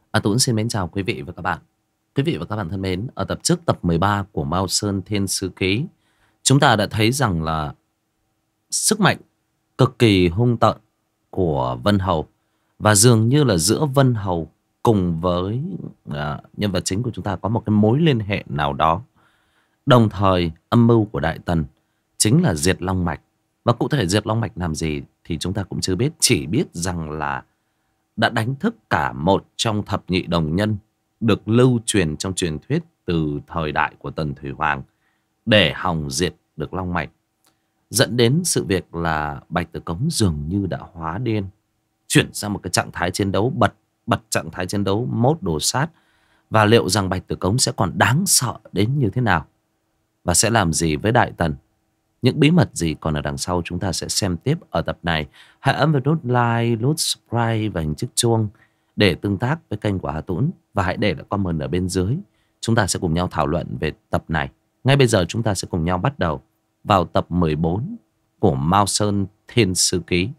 Tuấn xin mến chào quý vị và các bạn. Quý vị và các bạn thân mến, ở tập trước tập 13 của Mao Sơn Thiên Sư Ký, chúng ta đã thấy rằng là sức mạnh cực kỳ hung tợn của Vân Hầu, và dường như là giữa Vân Hầu cùng với nhân vật chính của chúng ta có một cái mối liên hệ nào đó. Đồng thời âm mưu của Đại Tần chính là diệt Long Mạch. Và cụ thể diệt Long Mạch làm gì thì chúng ta cũng chưa biết, chỉ biết rằng là đã đánh thức cả một trong thập nhị đồng nhân được lưu truyền trong truyền thuyết từ thời đại của Tần Thủy Hoàng để hòng diệt được Long Mạch, dẫn đến sự việc là Bạch Tử Cống dường như đã hóa điên, chuyển sang một cái trạng thái chiến đấu bật trạng thái chiến đấu mốt đồ sát. Và liệu rằng Bạch Tử Cống sẽ còn đáng sợ đến như thế nào, và sẽ làm gì với Đại Tần, những bí mật gì còn ở đằng sau, chúng ta sẽ xem tiếp ở tập này. Hãy ấn vào nút like, nút subscribe và hình chiếc chuông để tương tác với kênh của Hà Tũng. Và hãy để lại comment ở bên dưới. Chúng ta sẽ cùng nhau thảo luận về tập này. Ngay bây giờ chúng ta sẽ cùng nhau bắt đầu vào tập 14 của Mao Sơn Thiên Sư Ký.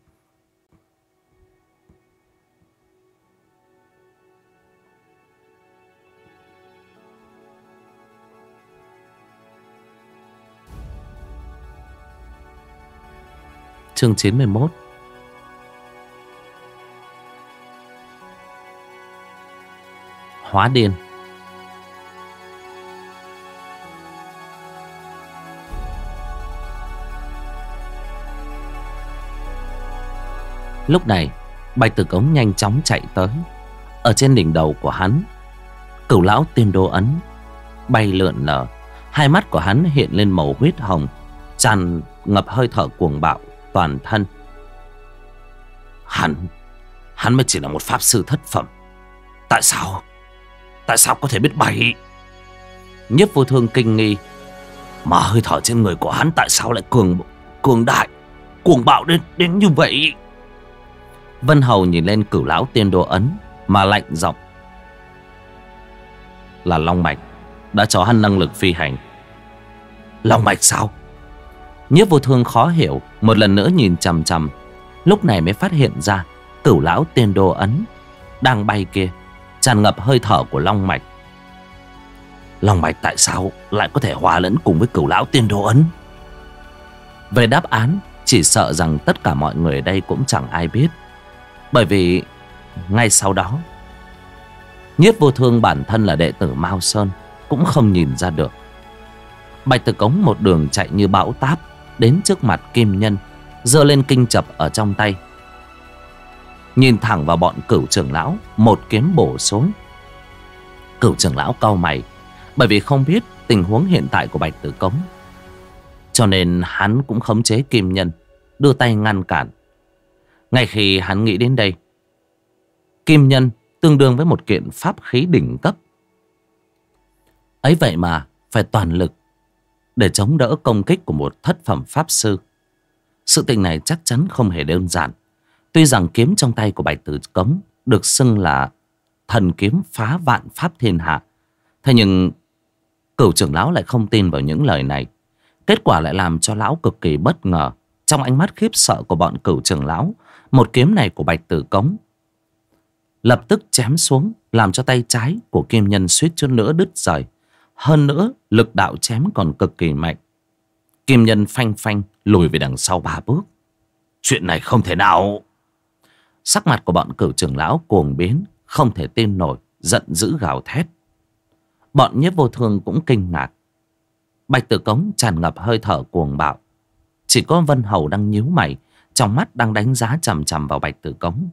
Chương 91. Hóa điên. Lúc này Bạch Tử Cống nhanh chóng chạy tới. Ở trên đỉnh đầu của hắn, Cửu Lão Tiên Đô Ấn bay lượn lờ. Hai mắt của hắn hiện lên màu huyết hồng, tràn ngập hơi thở cuồng bạo toàn thân. Hắn mới chỉ là một pháp sư thất phẩm. Tại sao có thể biết bay? Nhiếp Vô Thương kinh nghi. Mà hơi thở trên người của hắn tại sao lại cường đại, cuồng bạo đến như vậy? Vân Hầu nhìn lên Cửu Lão Tiên Đô Ấn mà lạnh giọng. Là Long Mạch đã cho hắn năng lực phi hành. Long Mạch sao? Nhiếp Vô Thương khó hiểu, một lần nữa nhìn chằm chằm. Lúc này mới phát hiện ra Cửu Lão Tiên Đô Ấn đang bay kia tràn ngập hơi thở của Long Mạch. Long Mạch tại sao lại có thể hòa lẫn cùng với Cửu Lão Tiên Đô Ấn? Về đáp án, chỉ sợ rằng tất cả mọi người ở đây cũng chẳng ai biết. Bởi vì ngay sau đó, Nhiếp Vô Thương bản thân là đệ tử Mao Sơn cũng không nhìn ra được. Bạch Tử Cống một đường chạy như bão táp đến trước mặt Kim Nhân, giơ lên kinh chập ở trong tay, nhìn thẳng vào bọn Cửu trưởng lão, một kiếm bổ xuống. Cửu trưởng lão cau mày, bởi vì không biết tình huống hiện tại của Bạch Tử Cống, cho nên hắn cũng khống chế Kim Nhân, đưa tay ngăn cản. Ngay khi hắn nghĩ đến đây, Kim Nhân tương đương với một kiện pháp khí đỉnh cấp. Ấy vậy mà phải toàn lực để chống đỡ công kích của một thất phẩm pháp sư. Sự tình này chắc chắn không hề đơn giản. Tuy rằng kiếm trong tay của Bạch Tử Cống được xưng là thần kiếm phá vạn pháp thiên hạ, thế nhưng Cửu trưởng lão lại không tin vào những lời này. Kết quả lại làm cho lão cực kỳ bất ngờ. Trong ánh mắt khiếp sợ của bọn Cửu trưởng lão, một kiếm này của Bạch Tử Cống lập tức chém xuống, làm cho tay trái của Kim Nhân suýt chút nữa đứt rời. Hơn nữa, lực đạo chém còn cực kỳ mạnh. Kim Nhân phanh phanh lùi về đằng sau 3 bước. Chuyện này không thể nào! Sắc mặt của bọn Cửu trưởng lão cuồng biến, không thể tin nổi, giận dữ gào thét. Bọn Nhiếp Vô Thương cũng kinh ngạc. Bạch Tử Cống tràn ngập hơi thở cuồng bạo. Chỉ có Vân Hầu đang nhíu mày, trong mắt đang đánh giá chằm chằm vào Bạch Tử Cống.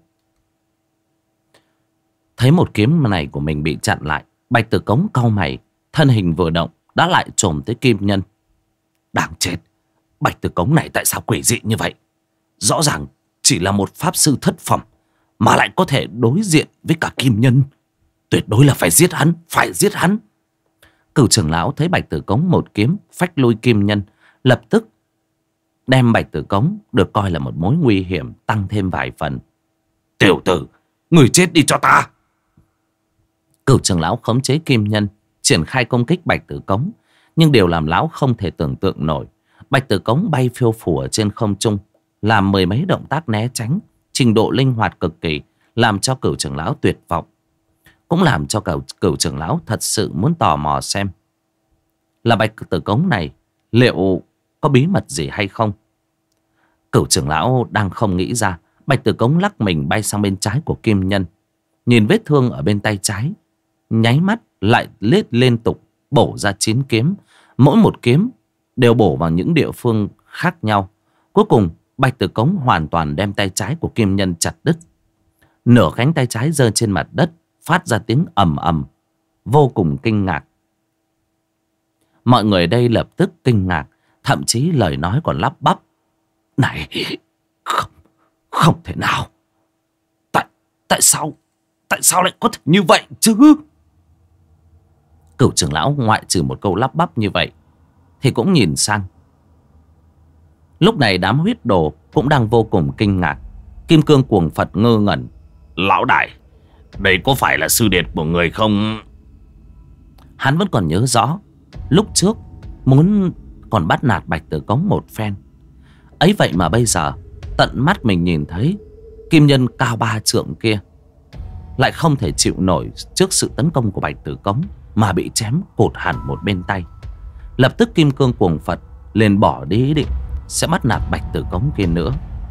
Thấy một kiếm này của mình bị chặn lại, Bạch Tử Cống cau mày, thân hình vừa động đã lại chồm tới Kim Nhân. Đáng chết, Bạch Tử Cống này tại sao quỷ dị như vậy? Rõ ràng chỉ là một pháp sư thất phẩm mà lại có thể đối diện với cả Kim Nhân. Tuyệt đối là phải giết hắn, phải giết hắn. Cửu trưởng lão thấy Bạch Tử Cống một kiếm phách lui Kim Nhân, lập tức đem Bạch Tử Cống được coi là một mối nguy hiểm tăng thêm vài phần. Tiểu tử, người chết đi cho ta! Cửu trưởng lão khống chế Kim Nhân, triển khai công kích Bạch Tử Cống. Nhưng điều làm lão không thể tưởng tượng nổi, Bạch Tử Cống bay phiêu phù ở trên không trung, làm mười mấy động tác né tránh, trình độ linh hoạt cực kỳ, làm cho Cửu trưởng lão tuyệt vọng. cũng làm cho cửu trưởng lão thật sự muốn tò mò xem là Bạch Tử Cống này liệu có bí mật gì hay không. Cửu trưởng lão đang không nghĩ ra, Bạch Tử Cống lắc mình bay sang bên trái của Kim Nhân, nhìn vết thương ở bên tay trái, nháy mắt lại liên tục bổ ra 9 kiếm. Mỗi một kiếm đều bổ vào những địa phương khác nhau. Cuối cùng Bạch Tử Cống hoàn toàn đem tay trái của Kim Nhân chặt đứt. Nửa cánh tay trái rơi trên mặt đất, phát ra tiếng ầm ầm, vô cùng kinh ngạc. Mọi người ở đây lập tức kinh ngạc, thậm chí lời nói còn lắp bắp: này, không thể nào. Tại sao lại có thể như vậy chứ? Cửu trưởng lão ngoại trừ một câu lắp bắp như vậy thì cũng nhìn sang. Lúc này đám huyết đồ cũng đang vô cùng kinh ngạc. Kim Cương Cuồng Phật ngơ ngẩn: lão đại, đây có phải là sư điệt của người không? Hắn vẫn còn nhớ rõ lúc trước muốn còn bắt nạt Bạch Tử Cống một phen. Ấy vậy mà bây giờ tận mắt mình nhìn thấy Kim Nhân cao 3 trượng kia lại không thể chịu nổi trước sự tấn công của Bạch Tử Cống, mà bị chém cột hẳn một bên tay. Lập tức Kim Cương Cuồng Phật liền bỏ đi ý định sẽ bắt nạt Bạch Tử Cống kia nữa.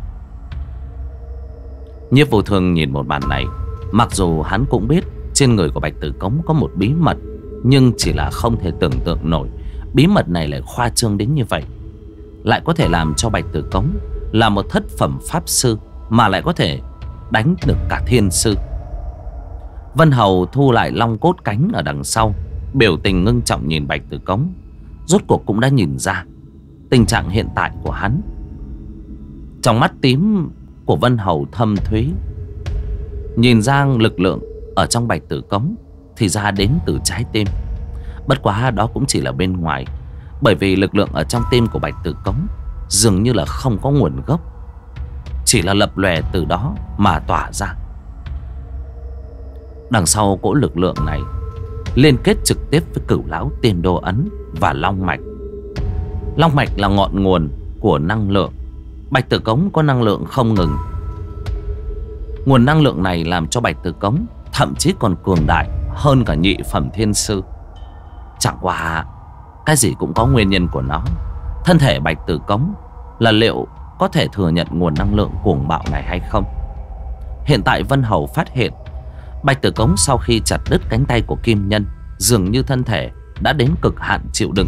Nhiếp Vô Thương nhìn một màn này, mặc dù hắn cũng biết trên người của Bạch Tử Cống có một bí mật, nhưng chỉ là không thể tưởng tượng nổi bí mật này lại khoa trương đến như vậy, lại có thể làm cho Bạch Tử Cống là một thất phẩm pháp sư mà lại có thể đánh được cả thiên sư. Vân Hầu thu lại long cốt cánh ở đằng sau, biểu tình ngưng trọng nhìn Bạch Tử Cống. Rốt cuộc cũng đã nhìn ra tình trạng hiện tại của hắn. Trong mắt tím của Vân Hầu thâm thúy, nhìn ra lực lượng ở trong Bạch Tử Cống thì ra đến từ trái tim. Bất quá đó cũng chỉ là bên ngoài, bởi vì lực lượng ở trong tim của Bạch Tử Cống dường như là không có nguồn gốc, chỉ là lập lòe từ đó mà tỏa ra. Đằng sau cỗ lực lượng này liên kết trực tiếp với Cửu Lão Tiên Đô Ấn và Long Mạch. Long Mạch là ngọn nguồn của năng lượng. Bạch Tử Cống có năng lượng không ngừng. Nguồn năng lượng này làm cho Bạch Tử Cống thậm chí còn cường đại hơn cả nhị phẩm thiên sư. Chẳng qua cái gì cũng có nguyên nhân của nó. Thân thể Bạch Tử Cống là liệu có thể thừa nhận nguồn năng lượng cuồng bạo này hay không. Hiện tại Vân Hầu phát hiện Bạch Tử Cống sau khi chặt đứt cánh tay của Kim Nhân, dường như thân thể đã đến cực hạn chịu đựng.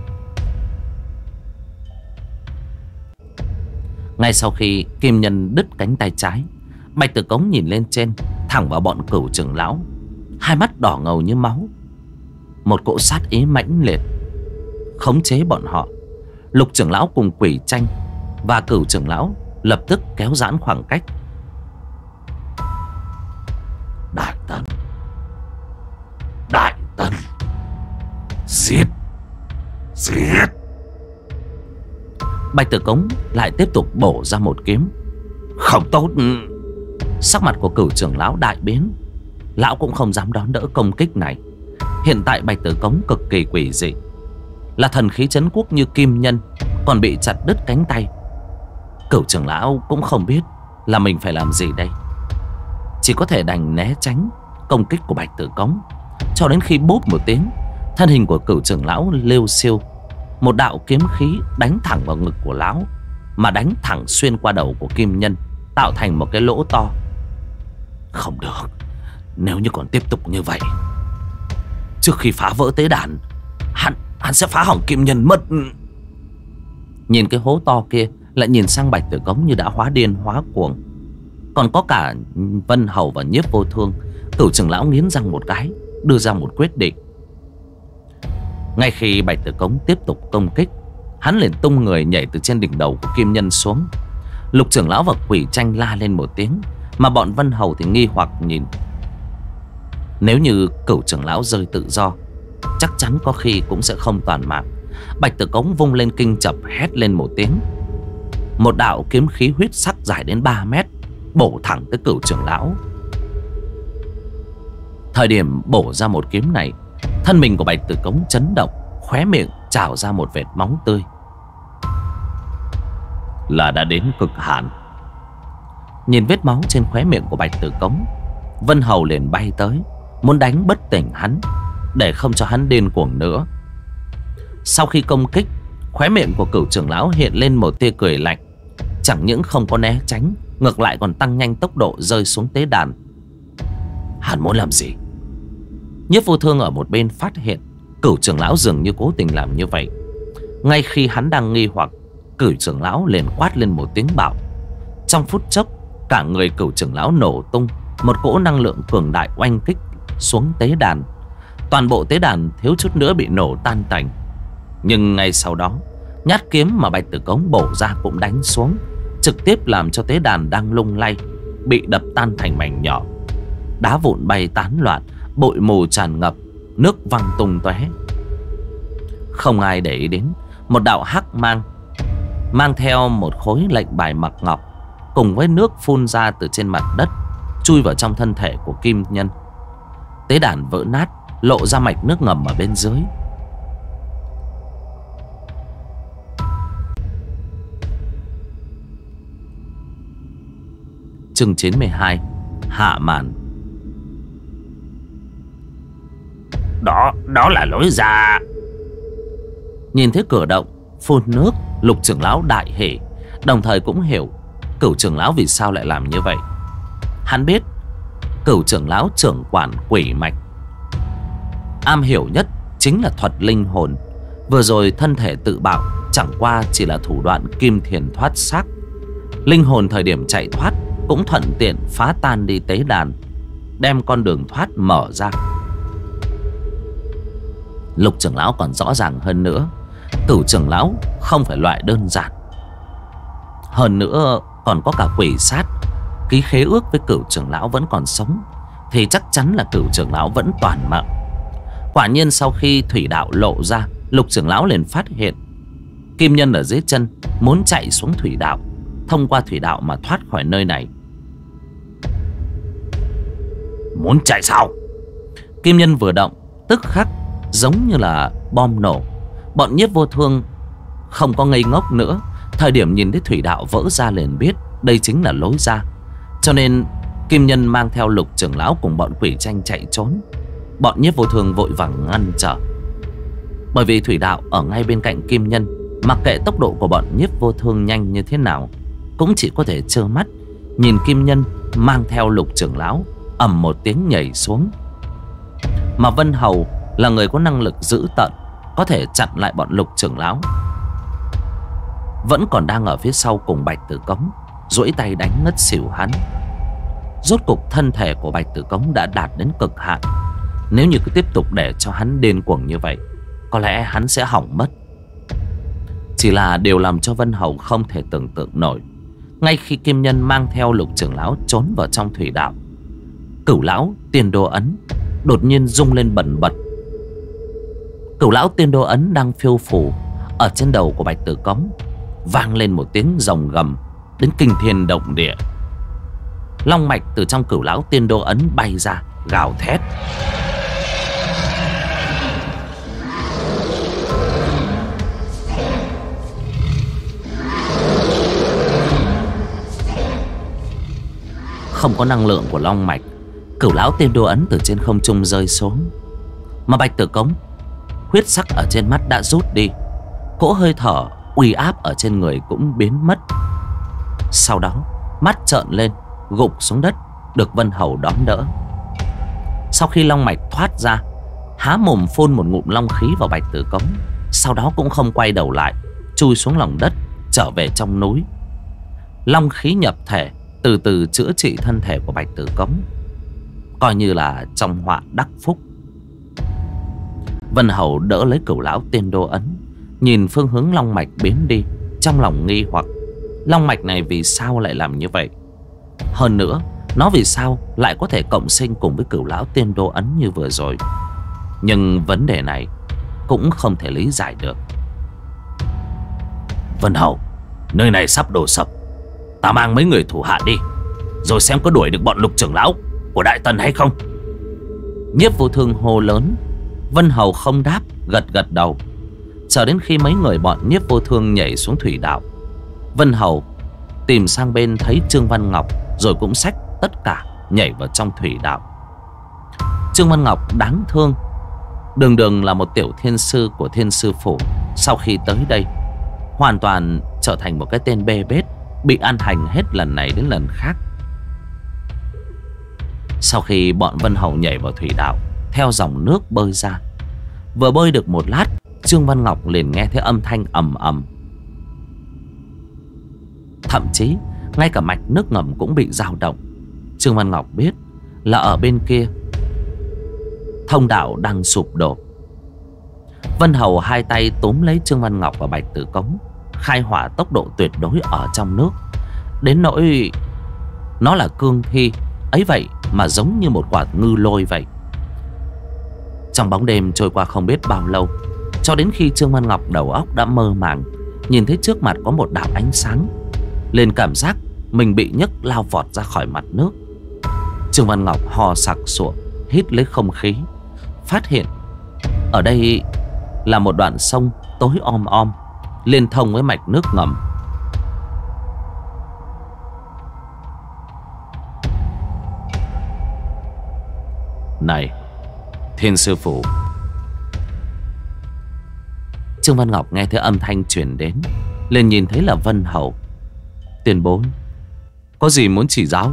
Ngay sau khi Kim Nhân đứt cánh tay trái, Bạch Tử Cống nhìn lên trên, thẳng vào bọn Cửu trưởng lão, hai mắt đỏ ngầu như máu. Một cỗ sát ý mãnh liệt khống chế bọn họ. Lục trưởng lão cùng Quỷ Tranh và Cửu trưởng lão lập tức kéo giãn khoảng cách. Đại Tần, giết. Bạch Tử Cống lại tiếp tục bổ ra một kiếm. Không tốt. Sắc mặt của Cửu trưởng lão đại biến. Lão cũng không dám đón đỡ công kích này. Hiện tại Bạch Tử Cống cực kỳ quỷ dị, là thần khí trấn quốc như Kim Nhân còn bị chặt đứt cánh tay. Cửu trưởng lão cũng không biết là mình phải làm gì đây, chỉ có thể đành né tránh công kích của Bạch Tử Cống. Cho đến khi bốp một tiếng, thân hình của Cửu trưởng lão liêu xiêu, một đạo kiếm khí đánh thẳng vào ngực của lão, mà đánh thẳng xuyên qua đầu của Kim Nhân, tạo thành một cái lỗ to. Không được, nếu như còn tiếp tục như vậy, trước khi phá vỡ tế đàn, hắn sẽ phá hỏng Kim Nhân mất. Nhìn cái hố to kia, lại nhìn sang Bạch Tử Cống như đã hóa điên hóa cuồng. Còn có cả Vân Hầu và Nhiếp Vô Thương. Cửu trưởng lão nghiến răng một cái, đưa ra một quyết định. Ngay khi Bạch Tử Cống tiếp tục công kích, hắn liền tung người nhảy từ trên đỉnh đầu của Kim Nhân xuống. Lục trưởng lão và Quỷ Tranh la lên một tiếng, mà bọn Vân Hầu thì nghi hoặc nhìn. Nếu như Cửu trưởng lão rơi tự do, chắc chắn có khi cũng sẽ không toàn mạng. Bạch Tử Cống vung lên kinh chập, hét lên một tiếng. Một đạo kiếm khí huyết sắc dài đến 3 mét bổ thẳng tới Cửu trưởng lão. Thời điểm bổ ra một kiếm này, thân mình của Bạch Tử Cống chấn động, khóe miệng trào ra một vệt máu tươi. Là đã đến cực hạn. Nhìn vết máu trên khóe miệng của Bạch Tử Cống, Vân Hầu liền bay tới, muốn đánh bất tỉnh hắn, để không cho hắn điên cuồng nữa. Sau khi công kích, khóe miệng của Cửu trưởng lão hiện lên một tia cười lạnh. Chẳng những không có né tránh, ngược lại còn tăng nhanh tốc độ rơi xuống tế đàn. Hắn muốn làm gì? Nhiếp Vô Thương ở một bên phát hiện Cửu trưởng lão dường như cố tình làm như vậy. Ngay khi hắn đang nghi hoặc, Cửu trưởng lão liền quát lên một tiếng bảo. Trong phút chốc, cả người Cửu trưởng lão nổ tung, một cỗ năng lượng cường đại oanh kích xuống tế đàn. Toàn bộ tế đàn thiếu chút nữa bị nổ tan tành. Nhưng ngay sau đó, nhát kiếm mà Bạch Tử Cống bổ ra cũng đánh xuống, trực tiếp làm cho tế đàn đang lung lay bị đập tan thành mảnh nhỏ. Đá vụn bay tán loạn, bụi mù tràn ngập, nước văng tung tóe. Không ai để ý đến một đạo hắc mang theo một khối lệnh bài mặc ngọc, cùng với nước phun ra từ trên mặt đất, chui vào trong thân thể của Kim Nhân. Tế đàn vỡ nát, lộ ra mạch nước ngầm ở bên dưới. Chương 92 hạ màn. Đó là lối ra. Nhìn thấy cửa động phun nước, Lục trưởng lão đại hỉ, đồng thời cũng hiểu Cửu trưởng lão vì sao lại làm như vậy. Hắn biết Cửu trưởng lão trưởng quản quỷ mạch, am hiểu nhất chính là thuật linh hồn. Vừa rồi thân thể tự bạo chẳng qua chỉ là thủ đoạn kim thiền thoát xác. Linh hồn thời điểm chạy thoát cũng thuận tiện phá tan đi tế đàn, đem con đường thoát mở ra. Lục trưởng lão còn rõ ràng hơn nữa, Cửu trưởng lão không phải loại đơn giản. Hơn nữa còn có cả quỷ sát ký khế ước với Cửu trưởng lão vẫn còn sống, thì chắc chắn là Cửu trưởng lão vẫn toàn mạng. Quả nhiên sau khi thủy đạo lộ ra, Lục trưởng lão liền phát hiện Kim Nhân ở dưới chân muốn chạy xuống thủy đạo, thông qua thủy đạo mà thoát khỏi nơi này. Muốn chạy sao? Kim Nhân vừa động, tức khắc giống như là bom nổ. Bọn Nhiếp Vô Thương không có ngây ngốc nữa, thời điểm nhìn thấy thủy đạo vỡ ra liền biết đây chính là lối ra. Cho nên Kim Nhân mang theo Lục trưởng lão cùng bọn quỷ tranh chạy trốn. Bọn Nhiếp Vô Thương vội vàng ngăn trở, bởi vì thủy đạo ở ngay bên cạnh Kim Nhân. Mặc kệ tốc độ của bọn Nhiếp Vô Thương nhanh như thế nào, cũng chỉ có thể trơ mắt nhìn Kim Nhân mang theo Lục trưởng lão ầm một tiếng nhảy xuống. Mà Vân Hầu là người có năng lực dữ tợn, có thể chặn lại bọn Lục trưởng lão, vẫn còn đang ở phía sau cùng Bạch Tử Cống, duỗi tay đánh ngất xỉu hắn. Rốt cục thân thể của Bạch Tử Cống đã đạt đến cực hạn. Nếu như cứ tiếp tục để cho hắn điên cuồng như vậy, có lẽ hắn sẽ hỏng mất. Chỉ là điều làm cho Vân Hầu không thể tưởng tượng nổi, ngay khi Kim Nhân mang theo Lục trưởng lão trốn vào trong thủy đạo, Cửu lão Tiên Đô ấn đột nhiên rung lên bần bật. Cửu lão Tiên Đô ấn đang phiêu phù ở trên đầu của Bạch Tử Cống, vang lên một tiếng rồng gầm đến kinh thiên động địa. Long mạch từ trong Cửu lão Tiên Đô ấn bay ra, gào thét. Không có năng lượng của long mạch, Cửu lão Tiên Đô ấn từ trên không trung rơi xuống. Mà Bạch Tử Cống, huyết sắc ở trên mắt đã rút đi, cỗ hơi thở uy áp ở trên người cũng biến mất. Sau đó mắt trợn lên, gục xuống đất, được Vân Hầu đón đỡ. Sau khi long mạch thoát ra, há mồm phun một ngụm long khí vào Bạch Tử Cống, sau đó cũng không quay đầu lại, chui xuống lòng đất, trở về trong núi. Long khí nhập thể, từ từ chữa trị thân thể của Bạch Tử Cống, coi như là trong họa đắc phúc. Vân Hầu đỡ lấy Cửu lão Tiên Đô ấn, nhìn phương hướng long mạch biến đi, trong lòng nghi hoặc long mạch này vì sao lại làm như vậy. Hơn nữa, nó vì sao lại có thể cộng sinh cùng với Cửu lão Tiên Đô ấn như vừa rồi. Nhưng vấn đề này cũng không thể lý giải được. Vân Hầu, nơi này sắp đổ sập, ta mang mấy người thủ hạ đi, rồi xem có đuổi được bọn Lục trưởng lão của Đại Tần hay không. Nhiếp Vô Thương hô lớn. Vân Hầu không đáp, gật gật đầu. Chờ đến khi mấy người bọn Nhiếp Vô Thương nhảy xuống thủy đạo, Vân Hầu tìm sang bên thấy Trương Văn Ngọc, rồi cũng xách tất cả nhảy vào trong thủy đạo. Trương Văn Ngọc đáng thương, đường đường là một tiểu thiên sư của Thiên Sư Phủ, sau khi tới đây hoàn toàn trở thành một cái tên bê bết, bị ăn hành hết lần này đến lần khác. Sau khi bọn Vân Hầu nhảy vào thủy đạo, theo dòng nước bơi ra, vừa bơi được một lát, Trương Văn Ngọc liền nghe thấy âm thanh ầm ầm. Thậm chí ngay cả mạch nước ngầm cũng bị dao động. Trương Văn Ngọc biết là ở bên kia thông đạo đang sụp đổ. Vân Hầu hai tay túm lấy Trương Văn Ngọc và Bạch Tử Cống, khai hỏa tốc độ tuyệt đối ở trong nước, đến nỗi nó là cương thi ấy vậy mà giống như một quả ngư lôi vậy. Trong bóng đêm trôi qua không biết bao lâu, cho đến khi Trương Văn Ngọc đầu óc đã mơ màng, nhìn thấy trước mặt có một đạo ánh sáng, liền cảm giác mình bị nhấc lao vọt ra khỏi mặt nước. Trương Văn Ngọc ho sặc sụa, hít lấy không khí, phát hiện ở đây là một đoạn sông tối om om, liên thông với mạch nước ngầm. Này, Thiên Sư Phủ. Trương Văn Ngọc nghe thấy âm thanh truyền đến, liền nhìn thấy là Vân Hầu. Tiền bối, có gì muốn chỉ giáo?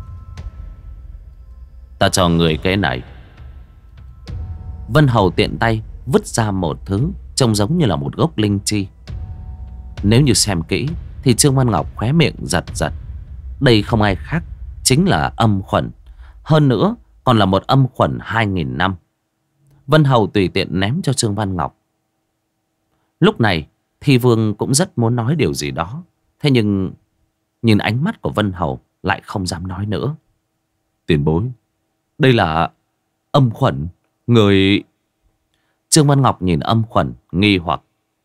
Ta cho người cái này. Vân Hầu tiện tay vứt ra một thứ trông giống như là một gốc linh chi. Nếu như xem kỹ thì Trương Văn Ngọc khóe miệng giật giật. Đây không ai khác, chính là âm khuẩn. Hơn nữa còn là một âm khuẩn 2000 năm. Vân Hầu tùy tiện ném cho Trương Văn Ngọc. Lúc này Thi Vương cũng rất muốn nói điều gì đó, thế nhưng nhìn ánh mắt của Vân Hầu lại không dám nói nữa. Tiền bối, đây là âm khuẩn. Người... Trương Văn Ngọc nhìn âm khuẩn nghi hoặc.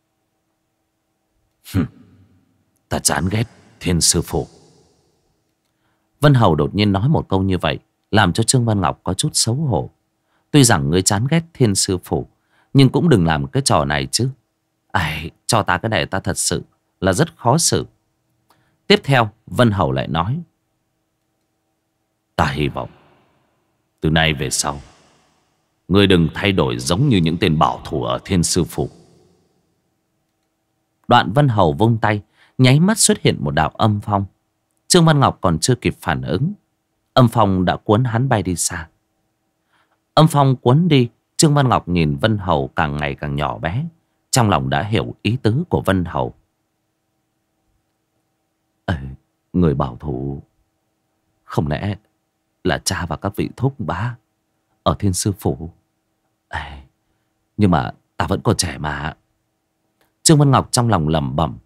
Ta chán ghét Thiên Sư Phủ. Vân Hầu đột nhiên nói một câu như vậy, làm cho Trương Văn Ngọc có chút xấu hổ. Tuy rằng ngươi chán ghét Thiên Sư Phủ, nhưng cũng đừng làm cái trò này chứ. Ai, cho ta cái này ta thật sự là rất khó xử. Tiếp theo Vân Hầu lại nói, ta hy vọng từ nay về sau ngươi đừng thay đổi giống như những tên bảo thủ ở Thiên Sư Phủ. Đoạn Vân Hầu vung tay, nháy mắt xuất hiện một đạo âm phong. Trương Văn Ngọc còn chưa kịp phản ứng, âm phong đã cuốn hắn bay đi xa. Âm phong cuốn đi, Trương Văn Ngọc nhìn Vân Hầu càng ngày càng nhỏ bé, trong lòng đã hiểu ý tứ của Vân Hầu. Người bảo thủ không lẽ là cha và các vị thúc bá ở Thiên Sư Phủ? Nhưng mà ta vẫn còn trẻ mà. Trương Văn Ngọc trong lòng lẩm bẩm.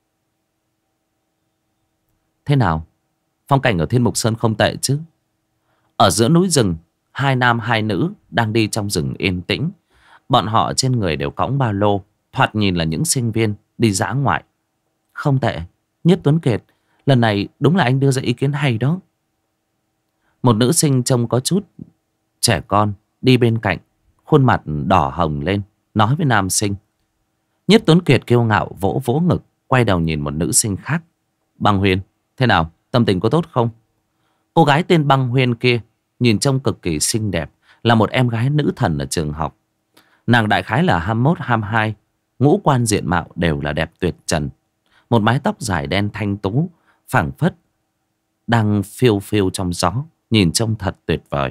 Thế nào, phong cảnh ở Thiên Mục Sơn không tệ chứ? Ở giữa núi rừng, hai nam hai nữ đang đi trong rừng yên tĩnh. Bọn họ trên người đều cõng ba lô, thoạt nhìn là những sinh viên đi dã ngoại. Không tệ, Nhiếp Tuấn Kiệt, lần này đúng là anh đưa ra ý kiến hay đó. Một nữ sinh trông có chút trẻ con đi bên cạnh, khuôn mặt đỏ hồng lên, nói với nam sinh. Nhiếp Tuấn Kiệt kiêu ngạo vỗ vỗ ngực, quay đầu nhìn một nữ sinh khác. Băng Huyên, thế nào, tâm tình có tốt không? Cô gái tên Băng Huyên kia nhìn trông cực kỳ xinh đẹp, là một em gái nữ thần ở trường học. Nàng đại khái là 21, 22, ngũ quan diện mạo đều là đẹp tuyệt trần. Một mái tóc dài đen thanh tú, phảng phất đang phiêu phiêu trong gió, nhìn trông thật tuyệt vời.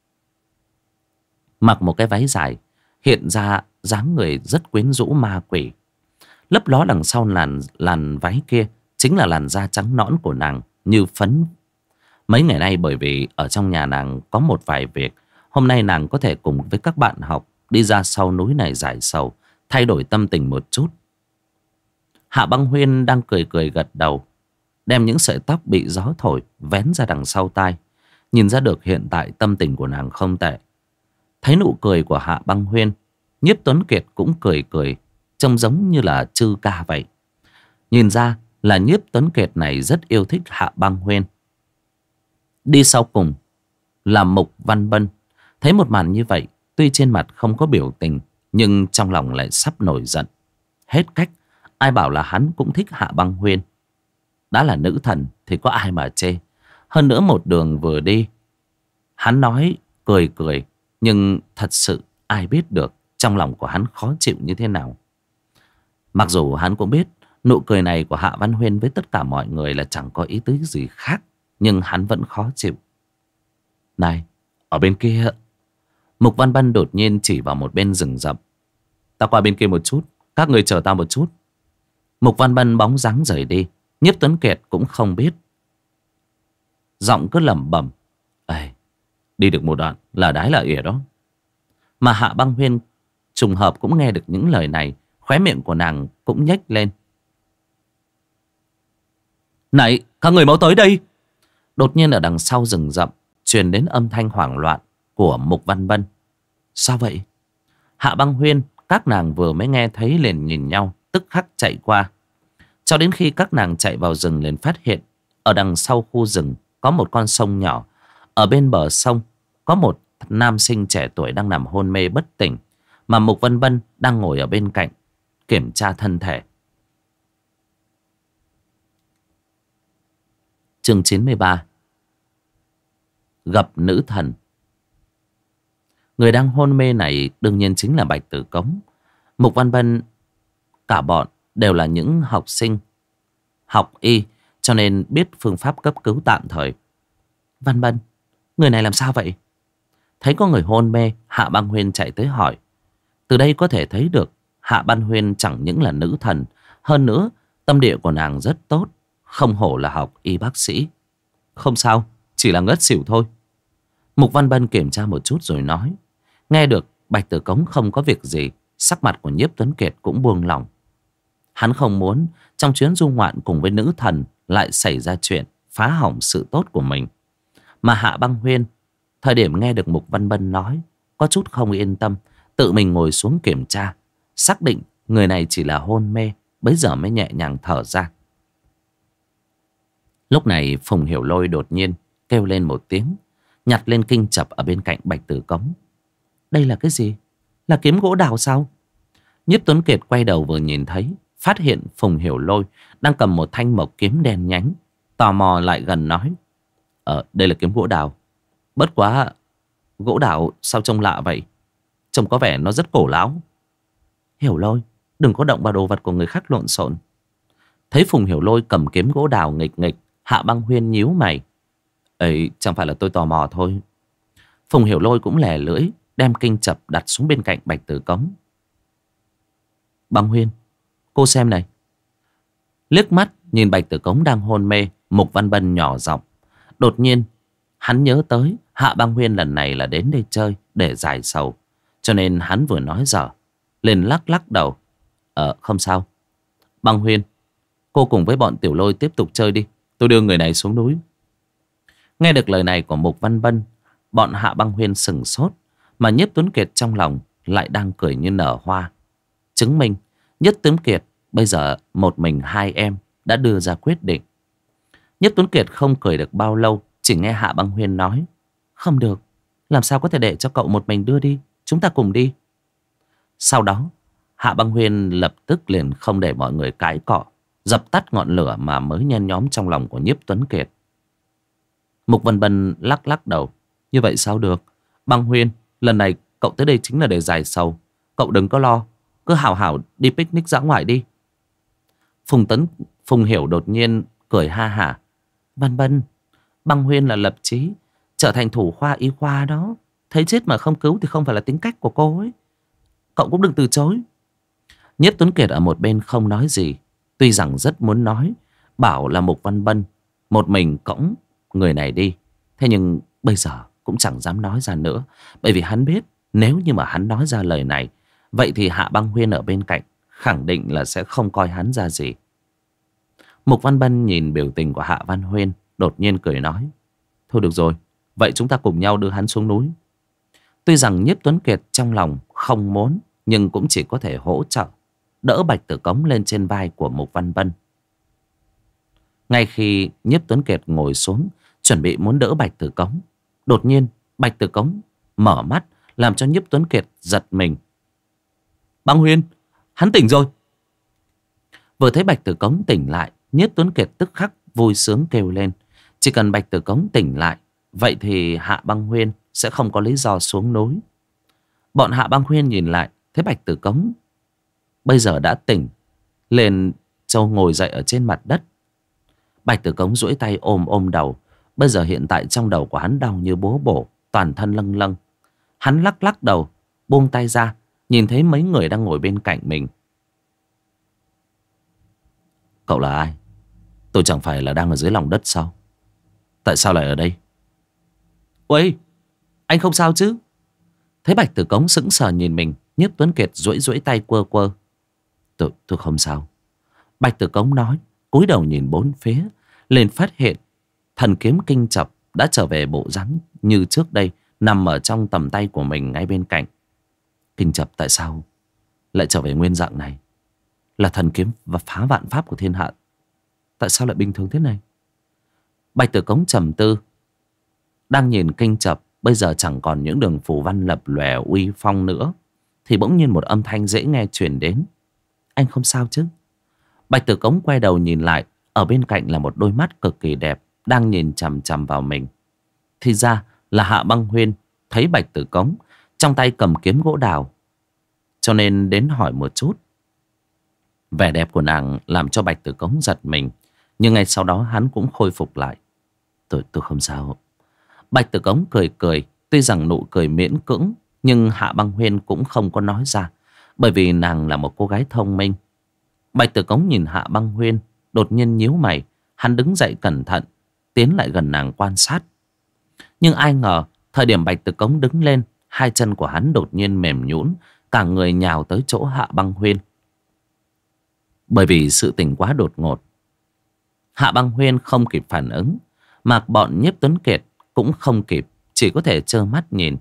Mặc một cái váy dài, hiện ra dáng người rất quyến rũ ma quỷ. Lấp ló đằng sau làn váy kia chính là làn da trắng nõn của nàng như phấn. Mấy ngày nay bởi vì ở trong nhà nàng có một vài việc, hôm nay nàng có thể cùng với các bạn học đi ra sau núi này giải sầu, thay đổi tâm tình một chút. Hạ Băng Huyên đang cười cười gật đầu, đem những sợi tóc bị gió thổi vén ra đằng sau tai. Nhìn ra được hiện tại tâm tình của nàng không tệ. Thấy nụ cười của Hạ Băng Huyên, Nhiếp Tuấn Kiệt cũng cười cười, trông giống như là chư ca vậy. Nhìn ra là Nhiếp Tuấn Kiệt này rất yêu thích Hạ Băng Huyên. Đi sau cùng là Mục Văn Bân. Thấy một màn như vậy, tuy trên mặt không có biểu tình, nhưng trong lòng lại sắp nổi giận. Hết cách, ai bảo là hắn cũng thích Hạ Băng Huyên. Đã là nữ thần thì có ai mà chê. Hơn nữa một đường vừa đi, hắn nói cười cười, Nhưng thật sự ai biết được trong lòng của hắn khó chịu như thế nào. Mặc dù hắn cũng biết nụ cười này của Hạ Văn Huyên với tất cả mọi người là chẳng có ý tứ gì khác, nhưng hắn vẫn khó chịu. Này, ở bên kia. Mục Văn Bân đột nhiên chỉ vào một bên rừng rậm. Ta qua bên kia một chút, các người chờ ta một chút. Mục Văn Bân bóng dáng rời đi. Nhiếp Tuấn Kiệt cũng không biết, giọng cứ lẩm bẩm: Ê, đi được một đoạn là đái là ỉa đó. Mà Hạ Băng Huyên trùng hợp cũng nghe được những lời này, khóe miệng của nàng cũng nhếch lên. Này, các người mau tới đây. Đột nhiên ở đằng sau rừng rậm truyền đến âm thanh hoảng loạn của Mục Văn Bân. Sao vậy? Hạ Băng Huyên, các nàng vừa mới nghe thấy liền nhìn nhau, tức khắc chạy qua. Cho đến khi các nàng chạy vào rừng liền phát hiện ở đằng sau khu rừng có một con sông nhỏ. Ở bên bờ sông có một nam sinh trẻ tuổi đang nằm hôn mê bất tỉnh, mà Mục Văn Bân đang ngồi ở bên cạnh kiểm tra thân thể. Chương 93. Gặp nữ thần. Người đang hôn mê này đương nhiên chính là Bạch Tử Cống. Mục Văn Bân cả bọn đều là những học sinh học y, cho nên biết phương pháp cấp cứu tạm thời. Văn Bân, người này làm sao vậy? Thấy có người hôn mê, Hạ Băng Huyên chạy tới hỏi. Từ đây có thể thấy được Hạ Băng Huyên chẳng những là nữ thần, hơn nữa tâm địa của nàng rất tốt, không hổ là học y bác sĩ. Không sao, chỉ là ngất xỉu thôi. Mục Văn Bân kiểm tra một chút rồi nói. Nghe được Bạch Tử Cống không có việc gì, sắc mặt của Nhiếp Tuấn Kiệt cũng buông lỏng. Hắn không muốn trong chuyến du ngoạn cùng với nữ thần lại xảy ra chuyện phá hỏng sự tốt của mình. Mà Hạ Băng Huyên thời điểm nghe được Mục Văn Bân nói, có chút không yên tâm, tự mình ngồi xuống kiểm tra, xác định người này chỉ là hôn mê, bấy giờ mới nhẹ nhàng thở ra. Lúc này Phùng Hiểu Lôi đột nhiên kêu lên một tiếng, nhặt lên kinh chập ở bên cạnh Bạch Tử Cống. Đây là cái gì? Là kiếm gỗ đào sao? Nhiếp Tuấn Kiệt quay đầu vừa nhìn thấy, phát hiện Phùng Hiểu Lôi đang cầm một thanh mộc kiếm đen nhánh, tò mò lại gần nói. Đây là kiếm gỗ đào. Bất quá, gỗ đào sao trông lạ vậy? Trông có vẻ nó rất cổ láo. Hiểu Lôi, đừng có động vào đồ vật của người khác lộn xộn. Thấy Phùng Hiểu Lôi cầm kiếm gỗ đào nghịch nghịch, Hạ Băng Huyên nhíu mày. Ấy, chẳng phải là tôi tò mò thôi. Phùng Hiểu Lôi cũng lè lưỡi, đem kinh chập đặt xuống bên cạnh Bạch Tử Cống. Băng Huyên, cô xem này. Liếc mắt nhìn Bạch Tử Cống đang hôn mê, Mục Văn Bân nhỏ giọng. Đột nhiên hắn nhớ tới Hạ Băng Huyên lần này là đến đây chơi để giải sầu, cho nên hắn vừa nói dở liền lắc lắc đầu. Không sao. Băng Huyên, cô cùng với bọn Tiểu Lôi tiếp tục chơi đi, tôi đưa người này xuống núi. Nghe được lời này của Mục Văn Bân, bọn Hạ Băng Huyên sửng sốt, mà Nhiếp Tuấn Kiệt trong lòng lại đang cười như nở hoa, chứng minh Nhiếp Tuấn Kiệt bây giờ một mình hai em đã đưa ra quyết định. Nhiếp Tuấn Kiệt không cười được bao lâu, chỉ nghe Hạ Băng Huyên nói. Không được, làm sao có thể để cho cậu một mình đưa đi, chúng ta cùng đi. Sau đó Hạ Băng Huyên lập tức liền không để mọi người cãi cọ, dập tắt ngọn lửa mà mới nhen nhóm trong lòng của Nhiếp Tuấn Kiệt. Mục Văn Bân lắc lắc đầu. Như vậy sao được? Băng Huyên, lần này cậu tới đây chính là để giải sầu, cậu đừng có lo, cứ hào hào đi picnic dã ngoại đi. Phùng Hiểu đột nhiên cười ha hả. Văn Bân, Băng Huyên là lập chí trở thành thủ khoa y khoa đó, thấy chết mà không cứu thì không phải là tính cách của cô ấy, cậu cũng đừng từ chối. Nhiếp Tuấn Kiệt ở một bên không nói gì, tuy rằng rất muốn nói, bảo là Mục Văn Bân một mình cõng người này đi, thế nhưng bây giờ cũng chẳng dám nói ra nữa, bởi vì hắn biết nếu như mà hắn nói ra lời này, vậy thì Hạ Băng Huyên ở bên cạnh khẳng định là sẽ không coi hắn ra gì. Mục Văn Bân nhìn biểu tình của Hạ Văn Huyên, đột nhiên cười nói. Thôi được rồi, vậy chúng ta cùng nhau đưa hắn xuống núi. Tuy rằng Nhiếp Tuấn Kiệt trong lòng không muốn, nhưng cũng chỉ có thể hỗ trợ, đỡ Bạch Tử Cống lên trên vai của Mục Văn Bân. Ngay khi Nhiếp Tuấn Kiệt ngồi xuống chuẩn bị muốn đỡ Bạch Tử Cống, đột nhiên Bạch Tử Cống mở mắt, làm cho Nhiếp Tuấn Kiệt giật mình. Băng Huyên, hắn tỉnh rồi. Vừa thấy Bạch Tử Cống tỉnh lại, Nhiếp Tuấn Kiệt tức khắc vui sướng kêu lên. Chỉ cần Bạch Tử Cống tỉnh lại, vậy thì Hạ Băng Huyên sẽ không có lý do xuống núi Bọn Hạ Băng Huyên nhìn lại, thấy Bạch Tử Cống bây giờ đã tỉnh. Lên Châu ngồi dậy ở trên mặt đất. Bạch Tử Cống duỗi tay ôm đầu. Bây giờ hiện tại trong đầu của hắn đau như búa bổ, toàn thân lâng lâng. Hắn lắc lắc đầu, buông tay ra, nhìn thấy mấy người đang ngồi bên cạnh mình. Cậu là ai? Tôi chẳng phải là đang ở dưới lòng đất sao? Tại sao lại ở đây? Ôi, anh không sao chứ? Thấy Bạch Tử Cống sững sờ nhìn mình, Nhiếp Tuấn Kiệt duỗi tay quơ quơ. Tôi không sao. Bạch Tử Cống nói, cúi đầu nhìn bốn phía, liền phát hiện thần kiếm kinh chập đã trở về bộ dáng như trước đây, nằm ở trong tầm tay của mình ngay bên cạnh. Kinh chập tại sao lại trở về nguyên dạng này? Là thần kiếm và phá vạn pháp của thiên hạ, tại sao lại bình thường thế này? Bạch Tử Cống trầm tư, đang nhìn kinh chập bây giờ chẳng còn những đường phù văn lập lòe uy phong nữa, thì bỗng nhiên một âm thanh dễ nghe truyền đến. Anh không sao chứ? Bạch Tử Cống quay đầu nhìn lại, ở bên cạnh là một đôi mắt cực kỳ đẹp đang nhìn chằm chằm vào mình. Thì ra là Hạ Băng Huyên thấy Bạch Tử Cống trong tay cầm kiếm gỗ đào, cho nên đến hỏi một chút. Vẻ đẹp của nàng làm cho Bạch Tử Cống giật mình, nhưng ngay sau đó hắn cũng khôi phục lại. Tôi không sao. Bạch Tử Cống cười cười, tuy rằng nụ cười miễn cưỡng, nhưng Hạ Băng Huyên cũng không có nói ra, bởi vì nàng là một cô gái thông minh. Bạch Tử Cống nhìn Hạ Băng Huyên, đột nhiên nhíu mày. Hắn đứng dậy cẩn thận, tiến lại gần nàng quan sát. Nhưng ai ngờ thời điểm Bạch Tử Cống đứng lên, hai chân của hắn đột nhiên mềm nhũn, cả người nhào tới chỗ Hạ Băng Huyên. Bởi vì sự tình quá đột ngột, Hạ Băng Huyên không kịp phản ứng, mà bọn Nhiếp Tuấn Kiệt cũng không kịp, chỉ có thể trơ mắt nhìn.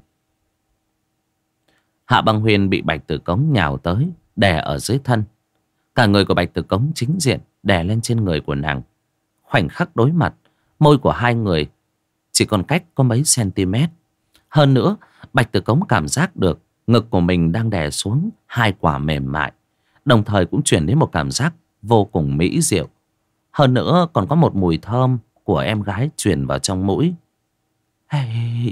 Hạ Băng Huyên bị Bạch Tử Cống nhào tới, đè ở dưới thân. Cả người của Bạch Tử Cống chính diện đè lên trên người của nàng. Khoảnh khắc đối mặt, môi của hai người chỉ còn cách có mấy cm. Hơn nữa, Bạch Tử Cống cảm giác được ngực của mình đang đè xuống hai quả mềm mại, đồng thời cũng chuyển đến một cảm giác vô cùng mỹ diệu. Hơn nữa còn có một mùi thơm của em gái truyền vào trong mũi. Hey.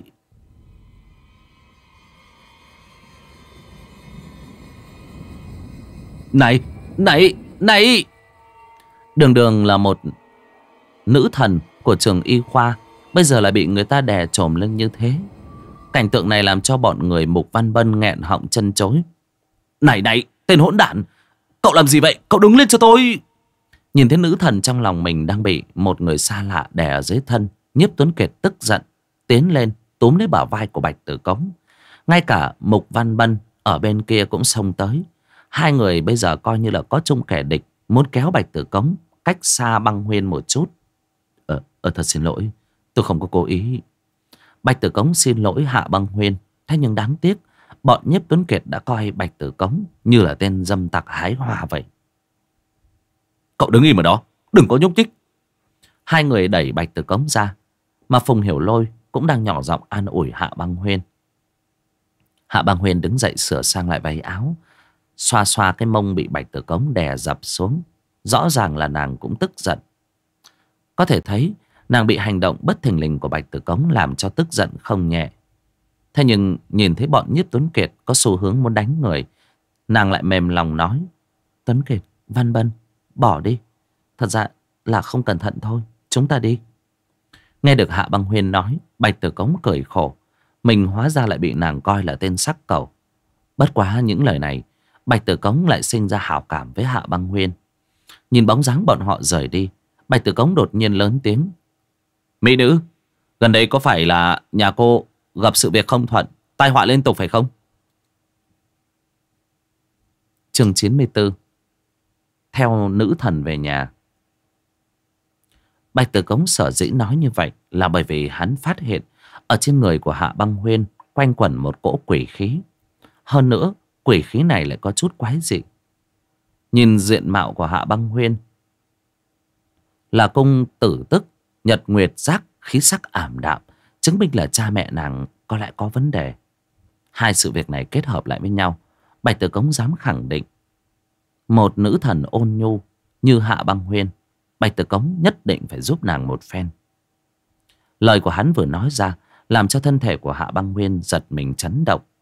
Này. Đường Đường là một nữ thần của trường y khoa, bây giờ lại bị người ta đè chồm lên như thế. Cảnh tượng này làm cho bọn người Mục Văn Bân nghẹn họng chân chối. Này, tên hỗn đản, cậu làm gì vậy? Cậu đứng lên cho tôi. Nhìn thấy nữ thần trong lòng mình đang bị một người xa lạ đè ở dưới thân, Nhiếp Tuấn Kiệt tức giận tiến lên túm lấy bả vai của Bạch Tử Cống. Ngay cả Mục Văn Bân ở bên kia cũng xông tới. Hai người bây giờ coi như là có chung kẻ địch, muốn kéo Bạch Tử Cống cách xa Băng Huyên một chút. Thật xin lỗi, tôi không có cố ý. Bạch Tử Cống xin lỗi Hạ Băng Huyên. Thế nhưng đáng tiếc, bọn Nhiếp Tuấn Kiệt đã coi Bạch Tử Cống như là tên dâm tặc hái hoa vậy. Cậu đứng im ở đó, đừng có nhúc nhích. Hai người đẩy Bạch Tử Cống ra, mà Phùng Hiểu Lôi cũng đang nhỏ giọng an ủi Hạ Băng Huyên. Hạ Băng Huyên đứng dậy sửa sang lại váy áo, xoa xoa cái mông bị Bạch Tử Cống đè dập xuống. Rõ ràng là nàng cũng tức giận. Có thể thấy nàng bị hành động bất thình lình của Bạch Tử Cống làm cho tức giận không nhẹ. Thế nhưng nhìn thấy bọn Nhiếp Tuấn Kiệt có xu hướng muốn đánh người, nàng lại mềm lòng nói: Tuấn Kiệt, Văn Bân, bỏ đi. Thật ra là không cẩn thận thôi, chúng ta đi. Nghe được Hạ Băng Huyên nói, Bạch Tử Cống cười khổ. Mình hóa ra lại bị nàng coi là tên sắc cầu. Bất quá những lời này, Bạch Tử Cống lại sinh ra hảo cảm với Hạ Băng Huyên. Nhìn bóng dáng bọn họ rời đi, Bạch Tử Cống đột nhiên lớn tiếng: Mỹ nữ, gần đây có phải là nhà cô gặp sự việc không thuận, tai họa liên tục phải không? Chương 94. Theo nữ thần về nhà. Bạch Tử Cống sở dĩ nói như vậy là bởi vì hắn phát hiện ở trên người của Hạ Băng Huyên quanh quẩn một cỗ quỷ khí. Hơn nữa, quỷ khí này lại có chút quái dị. Nhìn diện mạo của Hạ Băng Huyên là cung tử tức, nhật nguyệt giác, khí sắc ảm đạm, chứng minh là cha mẹ nàng có lẽ có vấn đề. Hai sự việc này kết hợp lại với nhau, Bạch Tử Cống dám khẳng định một nữ thần ôn nhu như Hạ Băng Huyên, Bạch Tử Cống nhất định phải giúp nàng một phen. Lời của hắn vừa nói ra làm cho thân thể của Hạ Băng Huyên giật mình chấn động.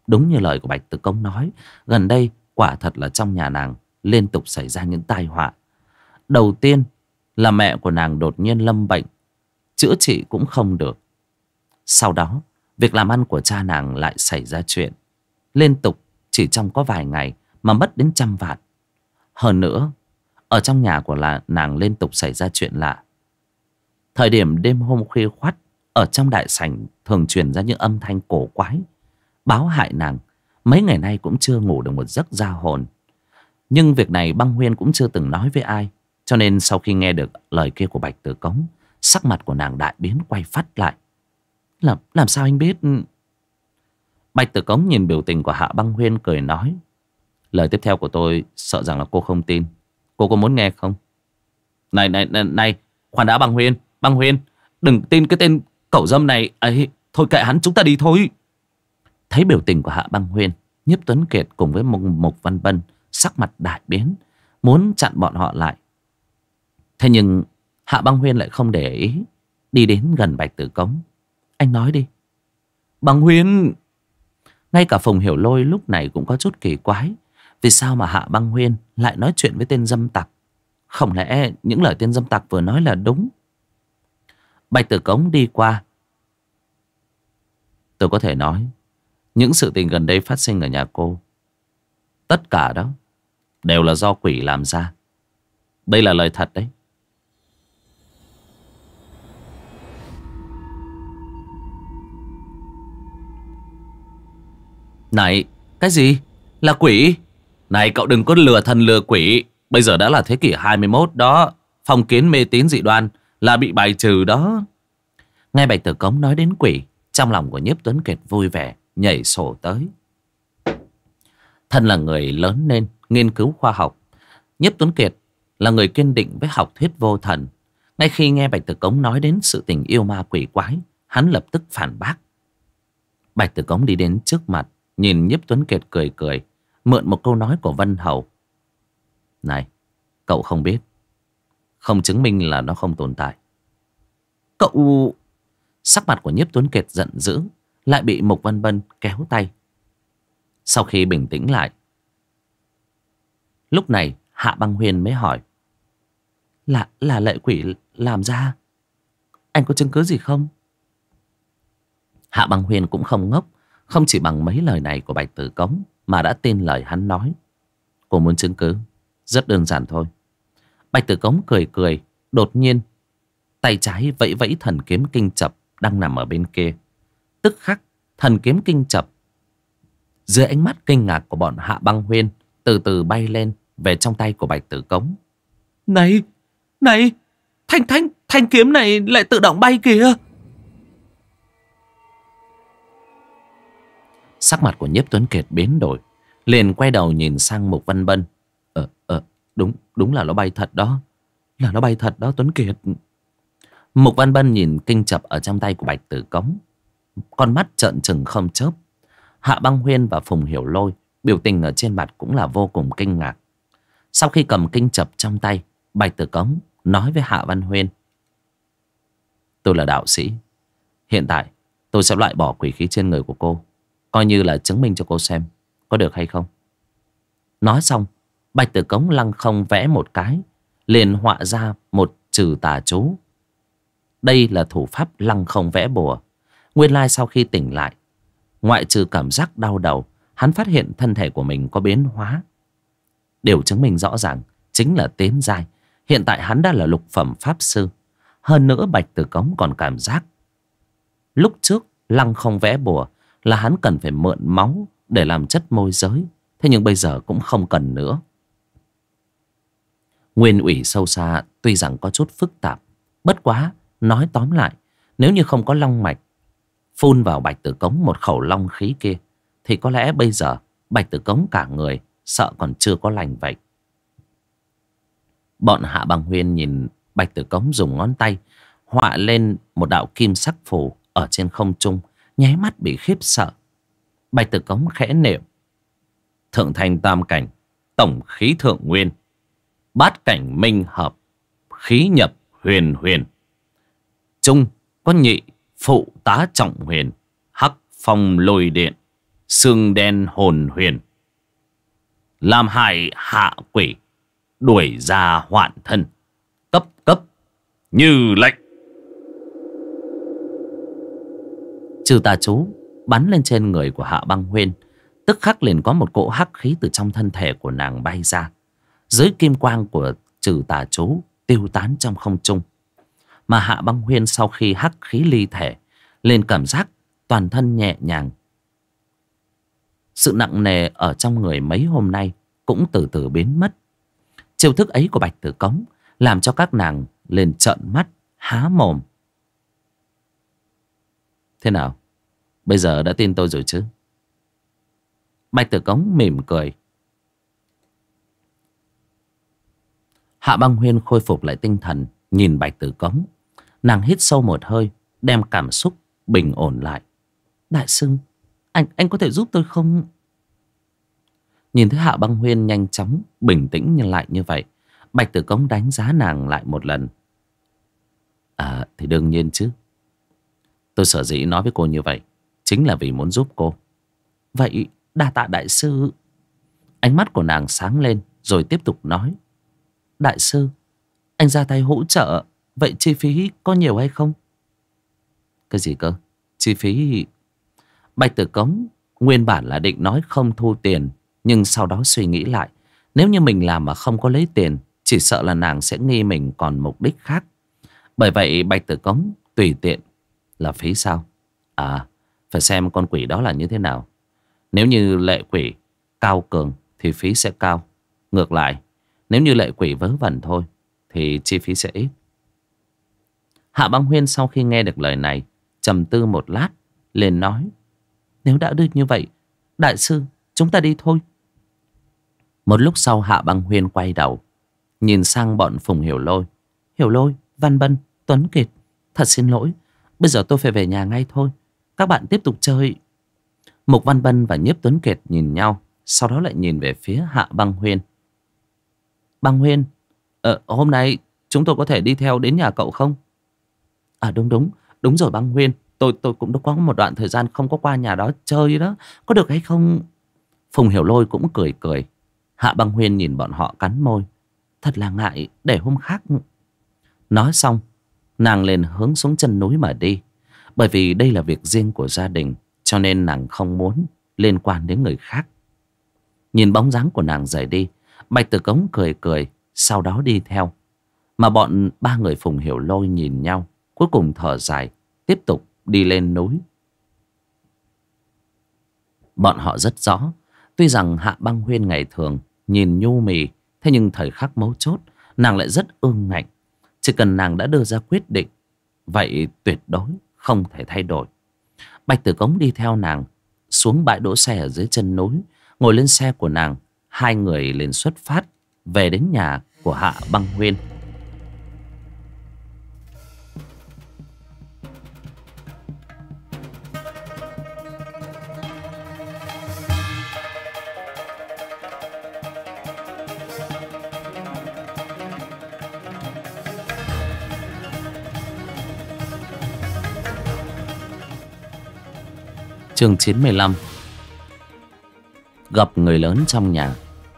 Đúng như lời của Bạch Tử Cống nói, gần đây quả thật là trong nhà nàng liên tục xảy ra những tai họa. Đầu tiên là mẹ của nàng đột nhiên lâm bệnh, chữa trị cũng không được. Sau đó việc làm ăn của cha nàng lại xảy ra chuyện, liên tục chỉ trong có vài ngày mà mất đến 100 vạn. Hơn nữa, ở trong nhà của nàng liên tục xảy ra chuyện lạ. Thời điểm đêm hôm khuya khoắt, ở trong đại sảnh thường truyền ra những âm thanh cổ quái, báo hại nàng mấy ngày nay cũng chưa ngủ được một giấc ra hồn. Nhưng việc này Băng Huyên cũng chưa từng nói với ai, cho nên sau khi nghe được lời kia của Bạch Tử Cống, sắc mặt của nàng đại biến, quay phắt lại. Làm sao anh biết? Bạch Tử Cống nhìn biểu tình của Hạ Băng Huyên cười nói, lời tiếp theo của tôi sợ rằng là cô không tin. Cô có muốn nghe không? Này, khoan đã Băng Huyên, đừng tin cái tên cẩu dâm này ấy. Thôi kệ hắn, chúng ta đi thôi. Thấy biểu tình của Hạ Băng Huyên, Nhiếp Tuấn Kiệt cùng với Mục Văn Bân sắc mặt đại biến, muốn chặn bọn họ lại. Thế nhưng Hạ Băng Huyên lại không để ý, đi đến gần Bạch Tử Cống. Anh nói đi. Băng Huyên. Ngay cả Phùng Hiểu Lôi lúc này cũng có chút kỳ quái, vì sao mà Hạ Băng Huyên lại nói chuyện với tên dâm tặc? Không lẽ những lời tên dâm tặc vừa nói là đúng? Bạch Tử Cống đi qua. Tôi có thể nói những sự tình gần đây phát sinh ở nhà cô, tất cả đó đều là do quỷ làm ra. Đây là lời thật đấy. Này, cái gì? Là quỷ? Này cậu đừng có lừa thần lừa quỷ. Bây giờ đã là thế kỷ 21 đó. Phong kiến mê tín dị đoan là bị bài trừ đó. Nghe Bạch Tử Cống nói đến quỷ, trong lòng của Nhiếp Tuấn Kiệt vui vẻ, nhảy sổ tới. Thân là người lớn lên nghiên cứu khoa học, Nhiếp Tuấn Kiệt là người kiên định với học thuyết vô thần. Ngay khi nghe Bạch Tử Cống nói đến sự tình yêu ma quỷ quái, hắn lập tức phản bác. Bạch Tử Cống đi đến trước mặt, nhìn Nhiếp Tuấn Kiệt cười cười, mượn một câu nói của Vân Hầu. Này, cậu không biết, không chứng minh là nó không tồn tại. Cậu... Sắc mặt của Nhiếp Tuấn Kiệt giận dữ, lại bị Mục Văn Bân kéo tay. Sau khi bình tĩnh lại, lúc này Hạ Băng Huyên mới hỏi, là lệ quỷ làm ra? Anh có chứng cứ gì không? Hạ Băng Huyên cũng không ngốc, không chỉ bằng mấy lời này của Bạch Tử Cống mà đã tin lời hắn nói. Cô muốn chứng cứ? Rất đơn giản thôi. Bạch Tử Cống cười cười, đột nhiên tay trái vẫy vẫy thần kiếm kinh chập đang nằm ở bên kia. Tức khắc thần kiếm kinh chập dưới ánh mắt kinh ngạc của bọn Hạ Băng Huyên từ từ bay lên về trong tay của Bạch Tử Cống. Này, thanh kiếm này lại tự động bay kìa. Sắc mặt của Nhiếp Tuấn Kiệt biến đổi, liền quay đầu nhìn sang Mục Văn Bân. Đúng là nó bay thật đó. Là nó bay thật đó Tuấn Kiệt. Mục Văn Bân nhìn kinh chập ở trong tay của Bạch Tử Cống, con mắt trợn trừng không chớp. Hạ Băng Huyên và Phùng Hiểu Lôi biểu tình ở trên mặt cũng là vô cùng kinh ngạc. Sau khi cầm kinh chập trong tay, Bạch Tử Cống nói với Hạ Văn Huyên, tôi là đạo sĩ, hiện tại tôi sẽ loại bỏ quỷ khí trên người của cô, coi như là chứng minh cho cô xem, có được hay không? Nói xong, Bạch Tử Cống lăng không vẽ một cái, liền họa ra một trừ tà chú. Đây là thủ pháp lăng không vẽ bùa. Nguyên lai sau khi tỉnh lại, ngoại trừ cảm giác đau đầu, hắn phát hiện thân thể của mình có biến hóa. Điều chứng minh rõ ràng chính là tiến giai. Hiện tại hắn đã là lục phẩm pháp sư. Hơn nữa Bạch Tử Cống còn cảm giác lúc trước lăng không vẽ bùa là hắn cần phải mượn máu để làm chất môi giới. Thế nhưng bây giờ cũng không cần nữa. Nguyên ủy sâu xa tuy rằng có chút phức tạp, bất quá nói tóm lại, nếu như không có long mạch phun vào Bạch Tử Cống một khẩu long khí kia, thì có lẽ bây giờ Bạch Tử Cống cả người sợ còn chưa có lành vậy. Bọn Hạ Băng Huyên nhìn Bạch Tử Cống dùng ngón tay họa lên một đạo kim sắc phù ở trên không trung, nháy mắt bị khiếp sợ. Bạch Tử Cống khẽ niệm, thượng thanh tam cảnh, tổng khí thượng nguyên, bát cảnh minh hợp, khí nhập huyền huyền, trung có nhị phụ tá trọng huyền, hắc phong lôi điện, xương đen hồn huyền, làm hại hạ quỷ, đuổi ra hoạn thân. Cấp cấp như lệnh. Trừ tà chú bắn lên trên người của Hạ Băng Huyên, tức khắc liền có một cỗ hắc khí từ trong thân thể của nàng bay ra. Dưới kim quang của trừ tà chú tiêu tán trong không trung. Mà Hạ Băng Huyên sau khi hắc khí ly thể, lên cảm giác toàn thân nhẹ nhàng. Sự nặng nề ở trong người mấy hôm nay cũng từ từ biến mất. Chiêu thức ấy của Bạch Tử Cống làm cho các nàng lên trợn mắt há mồm. Thế nào? Bây giờ đã tin tôi rồi chứ? Bạch Tử Cống mỉm cười. Hạ Băng Huyên khôi phục lại tinh thần, nhìn Bạch Tử Cống. Nàng hít sâu một hơi, đem cảm xúc bình ổn lại. Đại sư, anh có thể giúp tôi không? Nhìn thấy Hạ Băng Huyên nhanh chóng bình tĩnh lại như vậy, Bạch Tử Cống đánh giá nàng lại một lần. Thì đương nhiên chứ. Tôi sở dĩ nói với cô như vậy chính là vì muốn giúp cô. Vậy đa tạ đại sư. Ánh mắt của nàng sáng lên rồi tiếp tục nói. Đại sư, anh ra tay hỗ trợ, vậy chi phí có nhiều hay không? Cái gì cơ? Chi phí? Bạch Tử Cống nguyên bản là định nói không thu tiền, nhưng sau đó suy nghĩ lại, nếu như mình làm mà không có lấy tiền, chỉ sợ là nàng sẽ nghi mình còn mục đích khác. Bởi vậy Bạch Tử Cống tùy tiện. Là phí sao? Phải xem con quỷ đó là như thế nào. Nếu như lệ quỷ cao cường thì phí sẽ cao. Ngược lại, nếu như lệ quỷ vớ vẩn thôi thì chi phí sẽ ít. Hạ Băng Huyên sau khi nghe được lời này, trầm tư một lát, liền nói. Nếu đã được như vậy, đại sư, chúng ta đi thôi. Một lúc sau Hạ Băng Huyên quay đầu, nhìn sang bọn Phùng Hiểu Lôi. Hiểu Lôi, Văn Bân, Tuấn Kiệt, thật xin lỗi, bây giờ tôi phải về nhà ngay thôi. Các bạn tiếp tục chơi. Mục Văn Bân và Nhiếp Tuấn Kiệt nhìn nhau, sau đó lại nhìn về phía Hạ Băng Huyên. Băng Huyên, hôm nay chúng tôi có thể đi theo đến nhà cậu không? Đúng rồi Băng Huyên. Tôi cũng đã có một đoạn thời gian không có qua nhà đó chơi đó. Có được hay không? Phùng Hiểu Lôi cũng cười cười. Hạ Băng Huyên nhìn bọn họ cắn môi. Thật là ngại, để hôm khác. Nói xong, nàng liền hướng xuống chân núi mà đi. Bởi vì đây là việc riêng của gia đình, cho nên nàng không muốn liên quan đến người khác. Nhìn bóng dáng của nàng rời đi, Bạch Tử Cống cười cười, sau đó đi theo. Mà bọn ba người Phùng Hiểu Lôi nhìn nhau, cuối cùng thở dài, tiếp tục đi lên núi. Bọn họ rất rõ, tuy rằng Hạ Băng Huyên ngày thường nhìn nhu mì, thế nhưng thời khắc mấu chốt, nàng lại rất ương ngạnh. Chỉ cần nàng đã đưa ra quyết định, vậy tuyệt đối không thể thay đổi. Bạch Tử Cống đi theo nàng xuống bãi đỗ xe ở dưới chân núi, ngồi lên xe của nàng. Hai người liền xuất phát về đến nhà của Hạ Băng Huyên. Chương 95. Gặp người lớn trong nhà.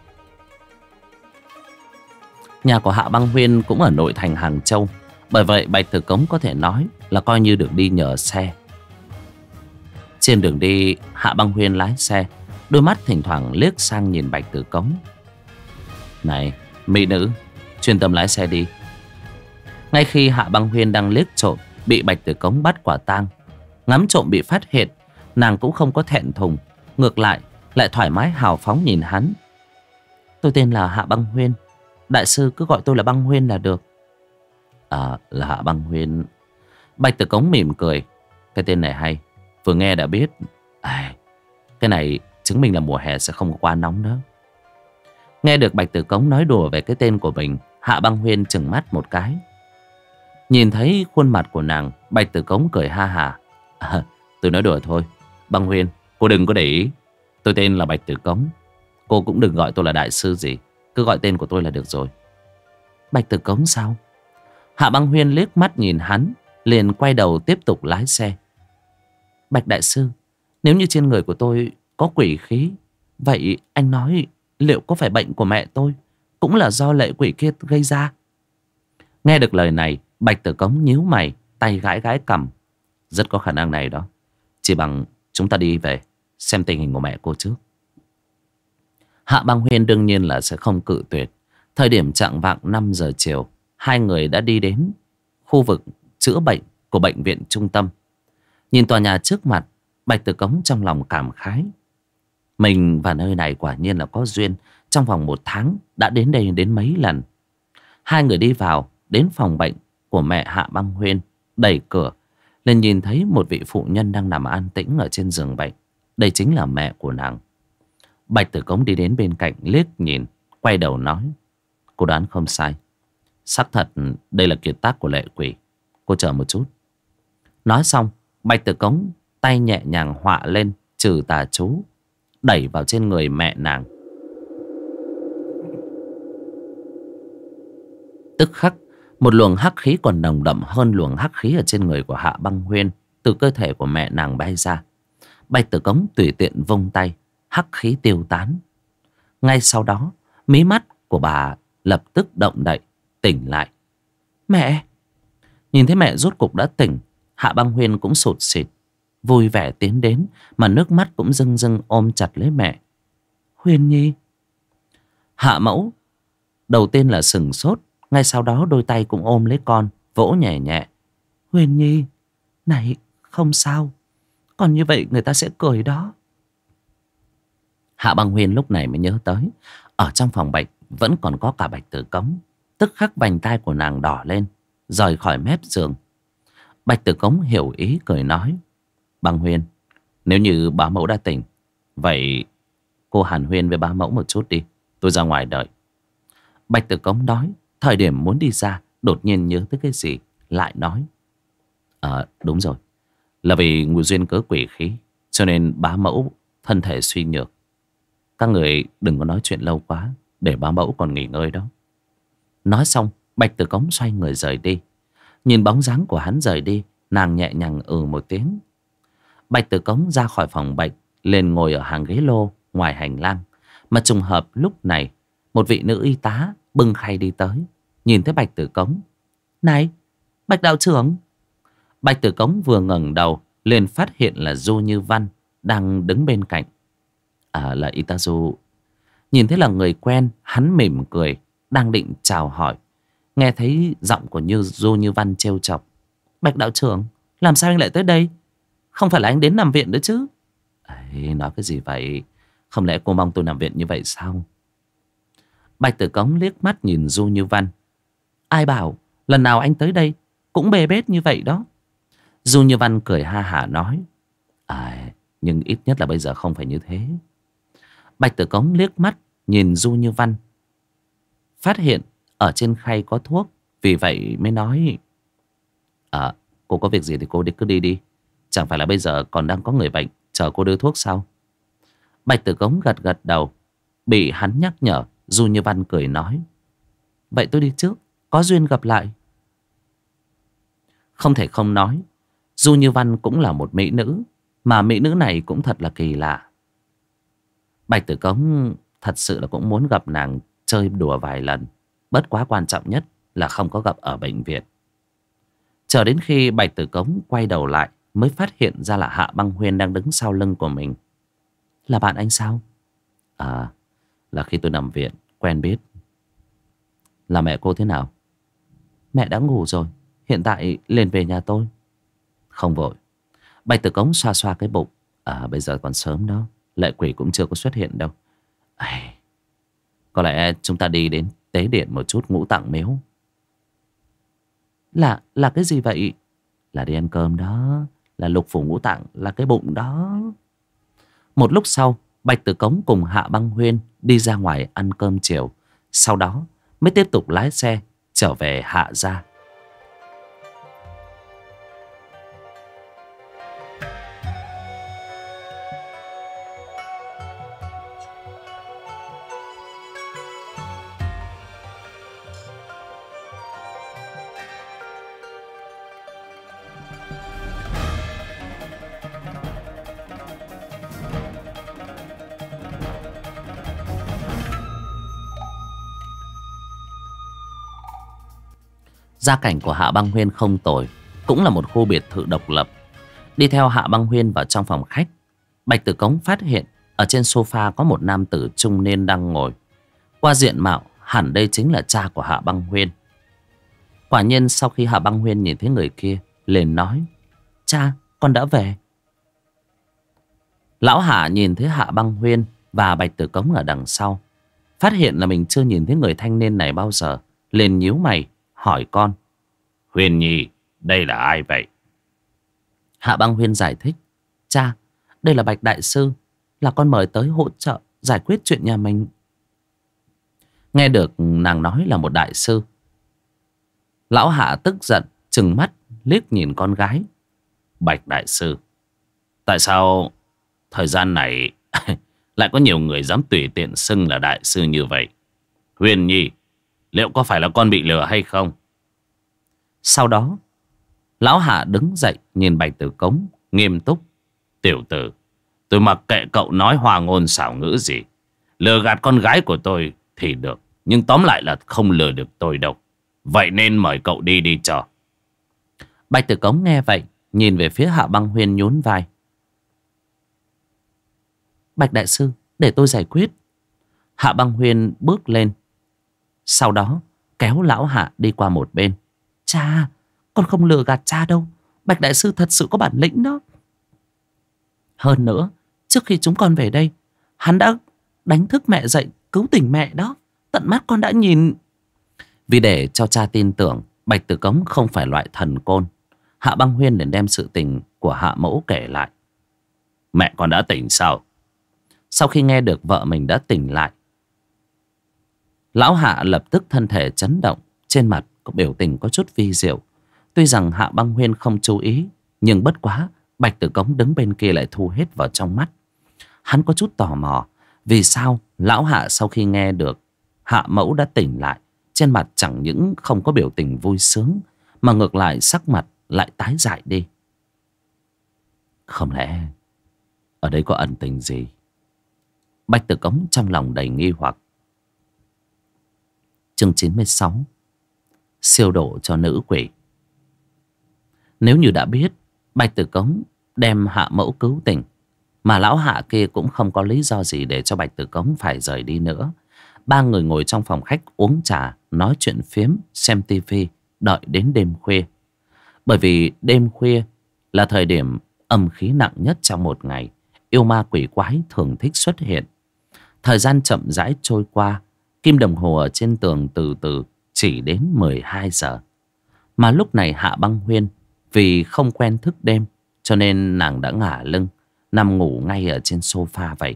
Nhà của Hạ Băng Huyên cũng ở nội thành Hàng Châu. Bởi vậy Bạch Tử Cống có thể nói là coi như được đi nhờ xe. Trên đường đi, Hạ Băng Huyên lái xe, đôi mắt thỉnh thoảng liếc sang nhìn Bạch Tử Cống. Này, mỹ nữ, chuyên tâm lái xe đi. Ngay khi Hạ Băng Huyên đang liếc trộm, bị Bạch Tử Cống bắt quả tang. Ngắm trộm bị phát hiện, nàng cũng không có thẹn thùng, ngược lại thoải mái hào phóng nhìn hắn. Tôi tên là Hạ Băng Huyên, đại sư cứ gọi tôi là Băng Huyên là được. Là Hạ Băng Huyên. Bạch Tử Cống mỉm cười. Cái tên này hay, vừa nghe đã biết. Cái này chứng minh là mùa hè sẽ không có quá nóng nữa. Nghe được Bạch Tử Cống nói đùa về cái tên của mình, Hạ Băng Huyên trừng mắt một cái. Nhìn thấy khuôn mặt của nàng, Bạch Tử Cống cười ha hả. Tôi nói đùa thôi. Băng Huyên, cô đừng có để ý. Tôi tên là Bạch Tử Cống. Cô cũng đừng gọi tôi là đại sư gì, cứ gọi tên của tôi là được rồi. Bạch Tử Cống sao? Hạ Băng Huyên liếc mắt nhìn hắn, liền quay đầu tiếp tục lái xe. Bạch đại sư, nếu như trên người của tôi có quỷ khí. Vậy anh nói liệu có phải bệnh của mẹ tôi cũng là do lệ quỷ kia gây ra? Nghe được lời này, Bạch Tử Cống nhíu mày, tay gãi gãi cằm. Rất có khả năng này đó. Chỉ bằng chúng ta đi về xem tình hình của mẹ cô trước. Hạ Băng Huyên đương nhiên là sẽ không cự tuyệt. Thời điểm chạng vạng 5 giờ chiều, hai người đã đi đến khu vực chữa bệnh của bệnh viện trung tâm. Nhìn tòa nhà trước mặt, Bạch Tử Cống trong lòng cảm khái. Mình và nơi này quả nhiên là có duyên. Trong vòng 1 tháng đã đến đây đến mấy lần. Hai người đi vào đến phòng bệnh của mẹ Hạ Băng Huyên, đẩy cửa lên nhìn thấy một vị phụ nhân đang nằm an tĩnh ở trên giường bệnh. Đây chính là mẹ của nàng. Bạch Tử Cống đi đến bên cạnh liếc nhìn, quay đầu nói: cô đoán không sai, xác thật đây là kiệt tác của lệ quỷ. Cô chờ một chút. Nói xong, Bạch Tử Cống tay nhẹ nhàng họa lên trừ tà chú, đẩy vào trên người mẹ nàng. Tức khắc, một luồng hắc khí còn nồng đậm hơn luồng hắc khí ở trên người của Hạ Băng Huyên từ cơ thể của mẹ nàng bay ra. Bạch Tử Cống tùy tiện vung tay, hắc khí tiêu tán. Ngay sau đó, mí mắt của bà lập tức động đậy, tỉnh lại. Mẹ! Nhìn thấy mẹ rốt cục đã tỉnh, Hạ Băng Huyên cũng sụt sịt, vui vẻ tiến đến, mà nước mắt cũng rưng rưng ôm chặt lấy mẹ. Huyên Nhi! Hạ mẫu đầu tiên là sửng sốt, ngay sau đó đôi tay cũng ôm lấy con, vỗ nhẹ nhẹ. Huyên Nhi! Này, không sao. Còn như vậy người ta sẽ cười đó. Hạ Băng Huyên lúc này mới nhớ tới, ở trong phòng bệnh vẫn còn có cả Bạch Tử Cống. Tức khắc vành tai của nàng đỏ lên, rời khỏi mép giường. Bạch Tử Cống hiểu ý cười nói: Băng Huyên, nếu như bá mẫu đã tỉnh, vậy cô hàn huyên với bá mẫu một chút đi, tôi ra ngoài đợi. Bạch Tử Cống nói, thời điểm muốn đi ra, đột nhiên nhớ tới cái gì, lại nói: đúng rồi, là vì nguồn duyên cớ quỷ khí, cho nên bá mẫu thân thể suy nhược. Các người đừng có nói chuyện lâu quá, để bá mẫu còn nghỉ ngơi đó. Nói xong, Bạch Tử Cống xoay người rời đi. Nhìn bóng dáng của hắn rời đi, nàng nhẹ nhàng một tiếng. Bạch Tử Cống ra khỏi phòng bệnh, lên ngồi ở hàng ghế lô ngoài hành lang. Mà trùng hợp lúc này, một vị nữ y tá bưng khay đi tới, nhìn thấy Bạch Tử Cống. Này, Bạch đạo trưởng! Bạch Tử Cống vừa ngẩng đầu liền phát hiện là Du Như Văn đang đứng bên cạnh. Là y tá Du. Nhìn thấy là người quen, hắn mỉm cười, đang định chào hỏi. Nghe thấy giọng của Du Như Văn trêu chọc: Bạch đạo trưởng, làm sao anh lại tới đây? Không phải là anh đến nằm viện nữa chứ? Nói cái gì vậy? Không lẽ cô mong tôi nằm viện như vậy sao? Bạch Tử Cống liếc mắt nhìn Du Như Văn. Ai bảo lần nào anh tới đây cũng bê bết như vậy đó. Du Như Văn cười ha hả nói: nhưng ít nhất là bây giờ không phải như thế. Bạch Tử Cống liếc mắt nhìn Du Như Văn, phát hiện ở trên khay có thuốc, vì vậy mới nói: cô có việc gì thì cô cứ đi đi. Chẳng phải là bây giờ còn đang có người bệnh chờ cô đưa thuốc sao? Bạch Tử Cống gật gật đầu. Bị hắn nhắc nhở, Du Như Văn cười nói: vậy tôi đi trước, có duyên gặp lại. Không thể không nói, Du Như Văn cũng là một mỹ nữ, mà mỹ nữ này cũng thật là kỳ lạ. Bạch Tử Cống thật sự là cũng muốn gặp nàng chơi đùa vài lần. Bất quá quan trọng nhất là không có gặp ở bệnh viện. Chờ đến khi Bạch Tử Cống quay đầu lại, mới phát hiện ra là Hạ Băng Huyên đang đứng sau lưng của mình. Là bạn anh sao? Là khi tôi nằm viện quen biết. Là mẹ cô thế nào? Mẹ đã ngủ rồi, hiện tại lên về nhà tôi. Không vội. Bạch Tử Cống xoa xoa cái bụng. Bây giờ còn sớm đó, lệ quỷ cũng chưa có xuất hiện đâu. Có lẽ chúng ta đi đến tế điện một chút Ngũ Tạng Miếu. Là cái gì vậy? Là đi ăn cơm đó. Là lục phủ ngũ tạng, là cái bụng đó. Một lúc sau, Bạch Tử Cống cùng Hạ Băng Huyên đi ra ngoài ăn cơm chiều. Sau đó mới tiếp tục lái xe trở về Hạ gia. Gia cảnh của Hạ Băng Huyên không tồi, cũng là một khu biệt thự độc lập. Đi theo Hạ Băng Huyên vào trong phòng khách, Bạch Tử Cống phát hiện ở trên sofa có một nam tử trung niên đang ngồi. Qua diện mạo, hẳn đây chính là cha của Hạ Băng Huyên. Quả nhiên sau khi Hạ Băng Huyên nhìn thấy người kia, liền nói: "Cha, con đã về." Lão Hạ nhìn thấy Hạ Băng Huyên và Bạch Tử Cống ở đằng sau, phát hiện là mình chưa nhìn thấy người thanh niên này bao giờ, liền nhíu mày hỏi con: "Huyên Nhi, đây là ai vậy?" Hạ Băng Huyên giải thích: "Cha, đây là Bạch Đại Sư, là con mời tới hỗ trợ giải quyết chuyện nhà mình." Nghe được nàng nói là một đại sư, lão Hạ tức giận trừng mắt liếc nhìn con gái. "Bạch Đại Sư, tại sao thời gian này lại có nhiều người dám tùy tiện xưng là đại sư như vậy? Huyền Nhi, liệu có phải là con bị lừa hay không?" Sau đó lão Hạ đứng dậy nhìn Bạch Tử Cống nghiêm túc: "Tiểu tử, tôi mặc kệ cậu nói hoa ngôn xảo ngữ gì. Lừa gạt con gái của tôi thì được, nhưng tóm lại là không lừa được tôi đâu. Vậy nên mời cậu đi đi cho." Bạch Tử Cống nghe vậy, nhìn về phía Hạ Băng Huyên nhún vai: "Bạch Đại Sư, để tôi giải quyết." Hạ Băng Huyên bước lên, sau đó kéo lão Hạ đi qua một bên. "Cha, con không lừa gạt cha đâu. Bạch Đại Sư thật sự có bản lĩnh đó. Hơn nữa, trước khi chúng con về đây, hắn đã đánh thức mẹ dậy, cứu tỉnh mẹ đó. Tận mắt con đã nhìn." Vì để cho cha tin tưởng Bạch Tử Cống không phải loại thần côn, Hạ Băng Huyên liền đem sự tình của Hạ mẫu kể lại. "Mẹ con đã tỉnh sao?" Sau khi nghe được vợ mình đã tỉnh lại, lão Hạ lập tức thân thể chấn động, trên mặt có biểu tình có chút vi diệu. Tuy rằng Hạ Băng Huyên không chú ý, nhưng bất quá Bạch Tử Cống đứng bên kia lại thu hết vào trong mắt. Hắn có chút tò mò, vì sao lão Hạ sau khi nghe được Hạ mẫu đã tỉnh lại, trên mặt chẳng những không có biểu tình vui sướng, mà ngược lại sắc mặt lại tái dại đi. Không lẽ ở đây có ẩn tình gì? Bạch Tử Cống trong lòng đầy nghi hoặc. Chương 96: Siêu độ cho nữ quỷ. Nếu như đã biết Bạch Tử Cống đem Hạ mẫu cứu tỉnh, mà lão Hạ kia cũng không có lý do gì để cho Bạch Tử Cống phải rời đi nữa. Ba người ngồi trong phòng khách uống trà, nói chuyện phiếm, xem tivi, đợi đến đêm khuya. Bởi vì đêm khuya là thời điểm âm khí nặng nhất trong một ngày, yêu ma quỷ quái thường thích xuất hiện. Thời gian chậm rãi trôi qua, kim đồng hồ ở trên tường từ từ chỉ đến 12 giờ. Mà lúc này Hạ Băng Huyên vì không quen thức đêm, cho nên nàng đã ngả lưng nằm ngủ ngay ở trên sofa vậy.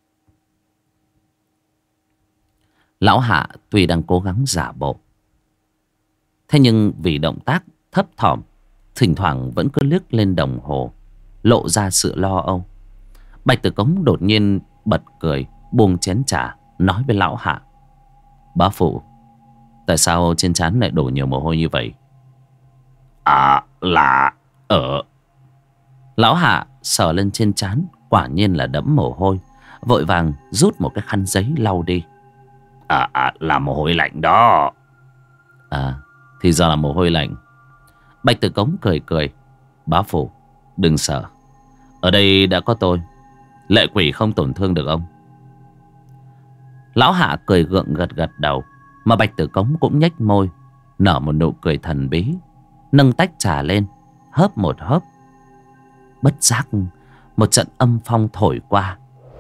Lão Hạ tuy đang cố gắng giả bộ, thế nhưng vì động tác thấp thỏm, thỉnh thoảng vẫn cứ liếc lên đồng hồ, lộ ra sự lo âu. Bạch Tử Cống đột nhiên bật cười, buông chén trà, nói với lão Hạ: "Bá phụ, tại sao trên trán lại đổ nhiều mồ hôi như vậy?" "À, là ở..." Lão Hạ sờ lên trên trán, quả nhiên là đẫm mồ hôi, vội vàng rút một cái khăn giấy lau đi. Là mồ hôi lạnh đó." "À, thì ra là mồ hôi lạnh." Bạch Tử Cống cười cười: "Bá phụ, đừng sợ. Ở đây đã có tôi, lệ quỷ không tổn thương được ông." Lão Hạ cười gượng gật gật đầu, mà Bạch Tử Cống cũng nhếch môi, nở một nụ cười thần bí, nâng tách trà lên, hớp một hớp. Bất giác một trận âm phong thổi qua.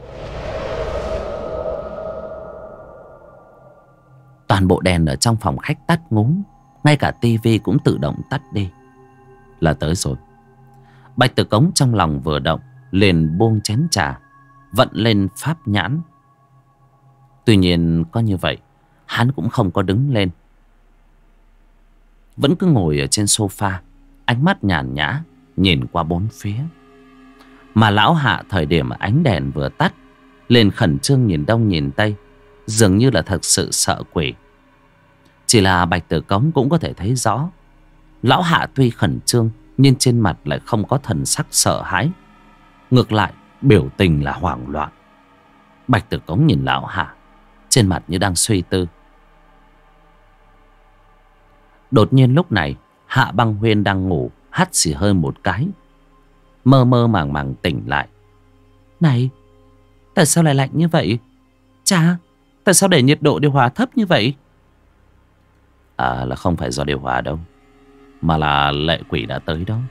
Toàn bộ đèn ở trong phòng khách tắt ngúm, ngay cả tivi cũng tự động tắt đi. Là tới rồi. Bạch Tử Cống trong lòng vừa động, liền buông chén trà, vận lên pháp nhãn. Tuy nhiên có như vậy, hắn cũng không có đứng lên, vẫn cứ ngồi ở trên sofa, ánh mắt nhàn nhã nhìn qua bốn phía. Mà lão Hạ thời điểm ánh đèn vừa tắt, liền khẩn trương nhìn đông nhìn tây, dường như là thật sự sợ quỷ. Chỉ là Bạch Tử Cống cũng có thể thấy rõ, lão Hạ tuy khẩn trương nhưng trên mặt lại không có thần sắc sợ hãi, ngược lại biểu tình là hoảng loạn. Bạch Tử Cống nhìn lão Hạ, trên mặt như đang suy tư. Đột nhiên lúc này Hạ Băng Huyên đang ngủ, hắt xì hơi một cái, mơ mơ màng màng tỉnh lại. Này, tại sao lại lạnh như vậy? Chà, tại sao để nhiệt độ điều hòa thấp như vậy? Là không phải do điều hòa đâu, mà là lệ quỷ đã tới đó.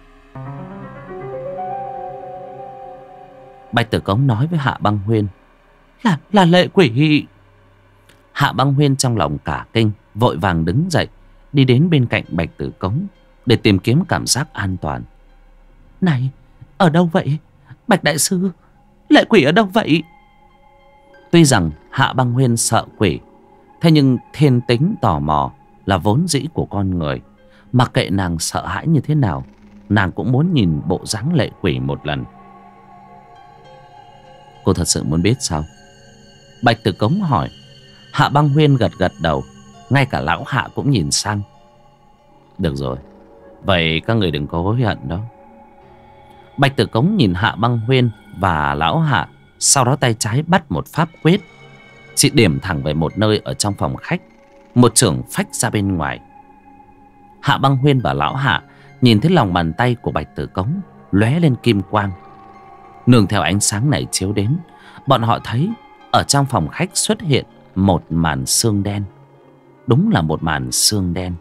Bạch Tử Cống nói với Hạ Băng Huyên. Là lệ quỷ? Hạ Băng Huyên trong lòng cả kinh, vội vàng đứng dậy, đi đến bên cạnh Bạch Tử Cống để tìm kiếm cảm giác an toàn. Này, ở đâu vậy? Bạch đại sư, lệ quỷ ở đâu vậy? Tuy rằng Hạ Băng Huyên sợ quỷ, thế nhưng thiên tính tò mò là vốn dĩ của con người. Mặc kệ nàng sợ hãi như thế nào, nàng cũng muốn nhìn bộ dáng lệ quỷ một lần. Cô thật sự muốn biết sao? Bạch Tử Cống hỏi. Hạ Băng Huyên gật gật đầu. Ngay cả lão Hạ cũng nhìn sang. Được rồi, vậy các người đừng có hối hận đó. Bạch Tử Cống nhìn Hạ Băng Huyên và lão Hạ, sau đó tay trái bắt một pháp quyết, chỉ điểm thẳng về một nơi ở trong phòng khách. Một chưởng phách ra bên ngoài. Hạ Băng Huyên và lão Hạ nhìn thấy lòng bàn tay của Bạch Tử Cống lóe lên kim quang. Nương theo ánh sáng này chiếu đến, bọn họ thấy ở trong phòng khách xuất hiện một màn sương đen. Đúng là một màn sương đen.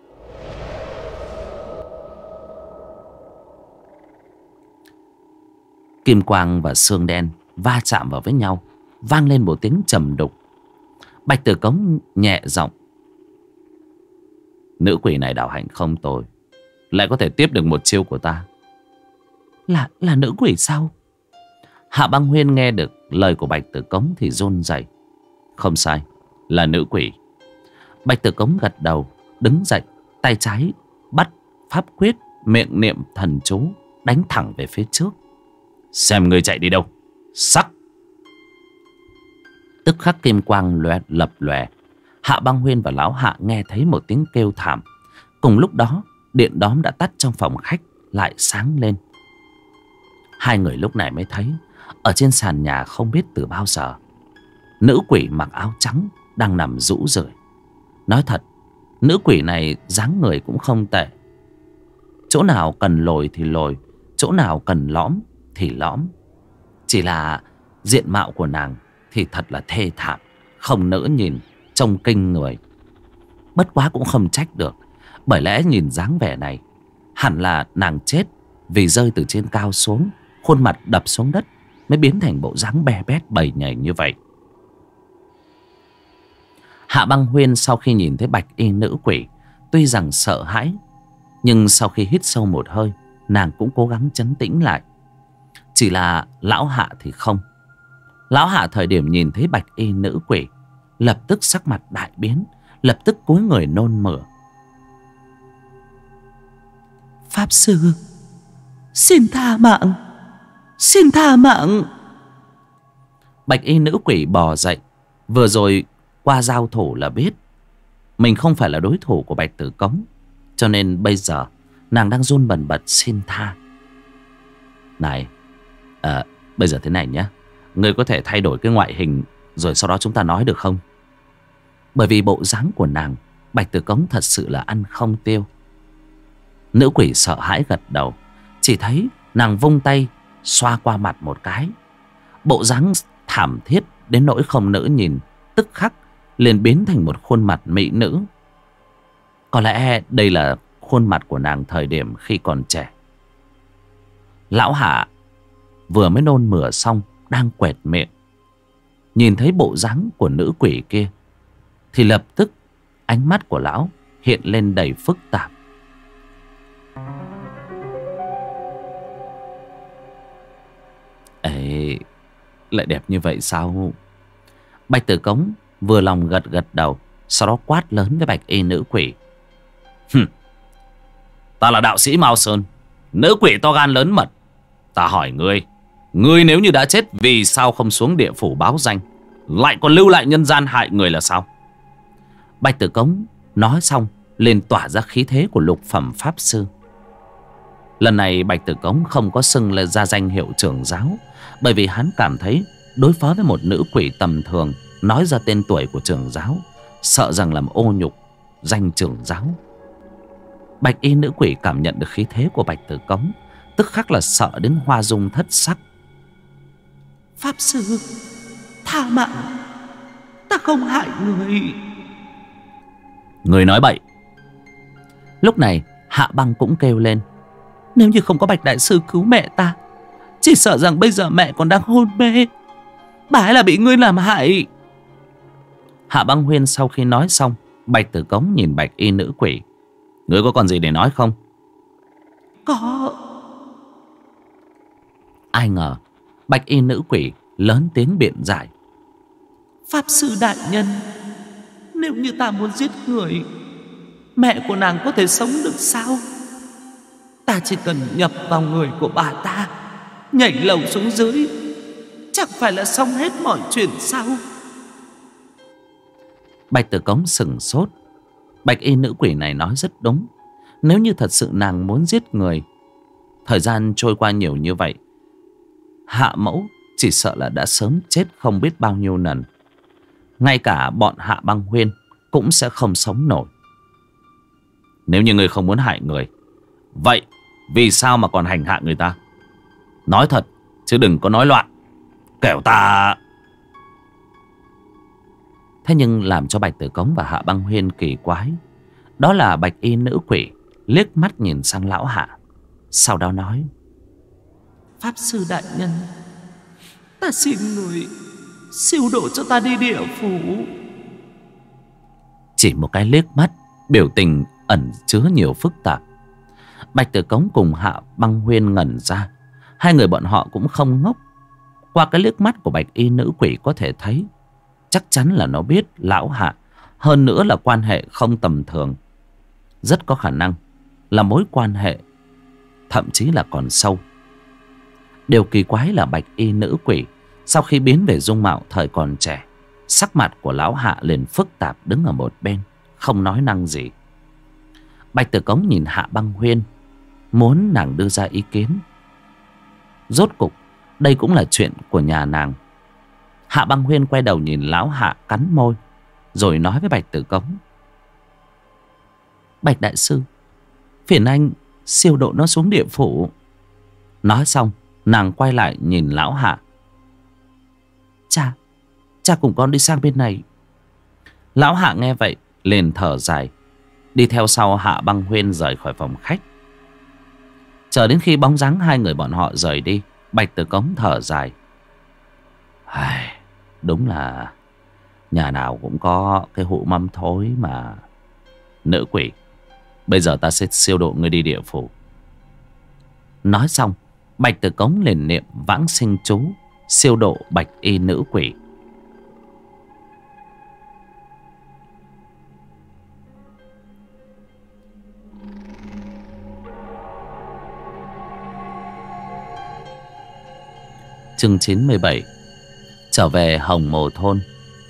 Kim quang và sương đen va chạm vào với nhau, vang lên một tiếng trầm đục. Bạch Tử Cống nhẹ giọng. Nữ quỷ này đạo hạnh không tồi, lại có thể tiếp được một chiêu của ta. Là nữ quỷ sao? Hạ Băng Huyên nghe được lời của Bạch Tử Cống thì run rẩy. Không sai, là nữ quỷ. Bạch Tử Cống gật đầu, đứng dậy, tay trái bắt pháp quyết, miệng niệm thần chú, đánh thẳng về phía trước. Xem người chạy đi đâu. Sắc. Tức khắc kim quang lập lòe. Hạ Băng Huyên và lão Hạ nghe thấy một tiếng kêu thảm. Cùng lúc đó, điện đóm đã tắt trong phòng khách lại sáng lên. Hai người lúc này mới thấy ở trên sàn nhà không biết từ bao giờ, nữ quỷ mặc áo trắng đang nằm rũ rượi. Nói thật, nữ quỷ này dáng người cũng không tệ. Chỗ nào cần lồi thì lồi, chỗ nào cần lõm thì lõm. Chỉ là diện mạo của nàng thì thật là thê thảm, không nỡ nhìn, trông kinh người. Bất quá cũng không trách được, bởi lẽ nhìn dáng vẻ này hẳn là nàng chết vì rơi từ trên cao xuống, khuôn mặt đập xuống đất mới biến thành bộ dáng be bét bầy nhầy như vậy. Hạ Băng Huyên sau khi nhìn thấy bạch y nữ quỷ, tuy rằng sợ hãi, nhưng sau khi hít sâu một hơi, nàng cũng cố gắng trấn tĩnh lại. Chỉ là lão Hạ thì không. Lão Hạ thời điểm nhìn thấy bạch y nữ quỷ, lập tức sắc mặt đại biến, lập tức cúi người nôn mửa. Pháp sư, xin tha mạng, xin tha mạng. Bạch y nữ quỷ bò dậy. Vừa rồi qua giao thủ là biết mình không phải là đối thủ của Bạch Tử Cống, cho nên bây giờ nàng đang run bần bật xin tha. Này, bây giờ thế này nhé, ngươi có thể thay đổi cái ngoại hình rồi sau đó chúng ta nói được không? Bởi vì bộ dáng của nàng, Bạch Tử Cống thật sự là ăn không tiêu. Nữ quỷ sợ hãi gật đầu. Chỉ thấy nàng vung tay xoa qua mặt một cái, bộ dáng thảm thiết đến nỗi không nỡ nhìn, tức khắc liền biến thành một khuôn mặt mỹ nữ. Có lẽ đây là khuôn mặt của nàng thời điểm khi còn trẻ. Lão Hạ vừa mới nôn mửa xong, đang quẹt miệng, nhìn thấy bộ dáng của nữ quỷ kia thì lập tức ánh mắt của lão hiện lên đầy phức tạp. Ê, lại đẹp như vậy sao? Bạch Tử Cống vừa lòng gật gật đầu, sau đó quát lớn với bạch y nữ quỷ. Ta là đạo sĩ Mao Sơn, nữ quỷ to gan lớn mật. Ta hỏi ngươi, ngươi nếu như đã chết, vì sao không xuống địa phủ báo danh, lại còn lưu lại nhân gian hại người là sao? Bạch Tử Cống nói xong liền tỏa ra khí thế của lục phẩm pháp sư. Lần này Bạch Tử Cống không có xưng là ra danh hiệu trưởng giáo, bởi vì hắn cảm thấy đối phó với một nữ quỷ tầm thường, nói ra tên tuổi của trưởng giáo sợ rằng làm ô nhục danh trưởng giáo. Bạch y nữ quỷ cảm nhận được khí thế của Bạch Tử Cống, tức khắc là sợ đến hoa dung thất sắc. Pháp sư, tha mạng, ta không hại người. Người nói bậy. Lúc này Hạ Băng cũng kêu lên. Nếu như không có Bạch đại sư cứu mẹ ta, chỉ sợ rằng bây giờ mẹ còn đang hôn mê. Bà ấy là bị ngươi làm hại. Hạ Băng Huyên sau khi nói xong, Bạch Tử Cống nhìn Bạch y nữ quỷ. Ngươi có còn gì để nói không? Có. Ai ngờ Bạch y nữ quỷ lớn tiếng biện giải. Pháp sư đại nhân, nếu như ta muốn giết người, mẹ của nàng có thể sống được sao? Ta chỉ cần nhập vào người của bà ta, nhảy lầu xuống dưới, chẳng phải là xong hết mọi chuyện sao? Bạch Tử Cống sửng sốt. Bạch y nữ quỷ này nói rất đúng. Nếu như thật sự nàng muốn giết người, thời gian trôi qua nhiều như vậy, Hạ mẫu chỉ sợ là đã sớm chết không biết bao nhiêu lần. Ngay cả bọn Hạ Băng Huyên cũng sẽ không sống nổi. Nếu như ngươi không muốn hại người, vậy vì sao mà còn hành hạ người ta? Nói thật, chứ đừng có nói loạn, kẻo ta... Thế nhưng làm cho Bạch Tử Cống và Hạ Băng Huyên kỳ quái, đó là bạch y nữ quỷ liếc mắt nhìn sang lão Hạ, sau đó nói: Pháp sư đại nhân, ta xin người siêu độ cho ta đi địa phủ. Chỉ một cái liếc mắt, biểu tình ẩn chứa nhiều phức tạp. Bạch Tử Cống cùng Hạ Băng Huyên ngẩn ra. Hai người bọn họ cũng không ngốc. Qua cái liếc mắt của bạch y nữ quỷ có thể thấy chắc chắn là nó biết lão Hạ, hơn nữa là quan hệ không tầm thường. Rất có khả năng là mối quan hệ thậm chí là còn sâu. Điều kỳ quái là bạch y nữ quỷ sau khi biến về dung mạo thời còn trẻ, sắc mặt của lão Hạ liền phức tạp, đứng ở một bên không nói năng gì. Bạch Tử Cống nhìn Hạ Băng Huyên, muốn nàng đưa ra ý kiến. Rốt cục đây cũng là chuyện của nhà nàng. Hạ Băng Huyên quay đầu nhìn lão Hạ, cắn môi, rồi nói với Bạch Tử Cống: Bạch đại sư, phiền anh siêu độ nó xuống địa phủ. Nói xong nàng quay lại nhìn lão Hạ: Cha cùng con đi sang bên này. Lão Hạ nghe vậy liền thở dài, đi theo sau Hạ Băng Huyên rời khỏi phòng khách. Chờ đến khi bóng dáng hai người bọn họ rời đi, Bạch Tử Cống thở dài: đúng là nhà nào cũng có cái hũ mâm thối mà. Nữ quỷ, bây giờ ta sẽ siêu độ ngươi đi địa phủ. Nói xong Bạch Tử Cống liền niệm vãng sinh chú, siêu độ bạch y nữ quỷ. Chương 97. Trở về Hồng Mồ Thôn.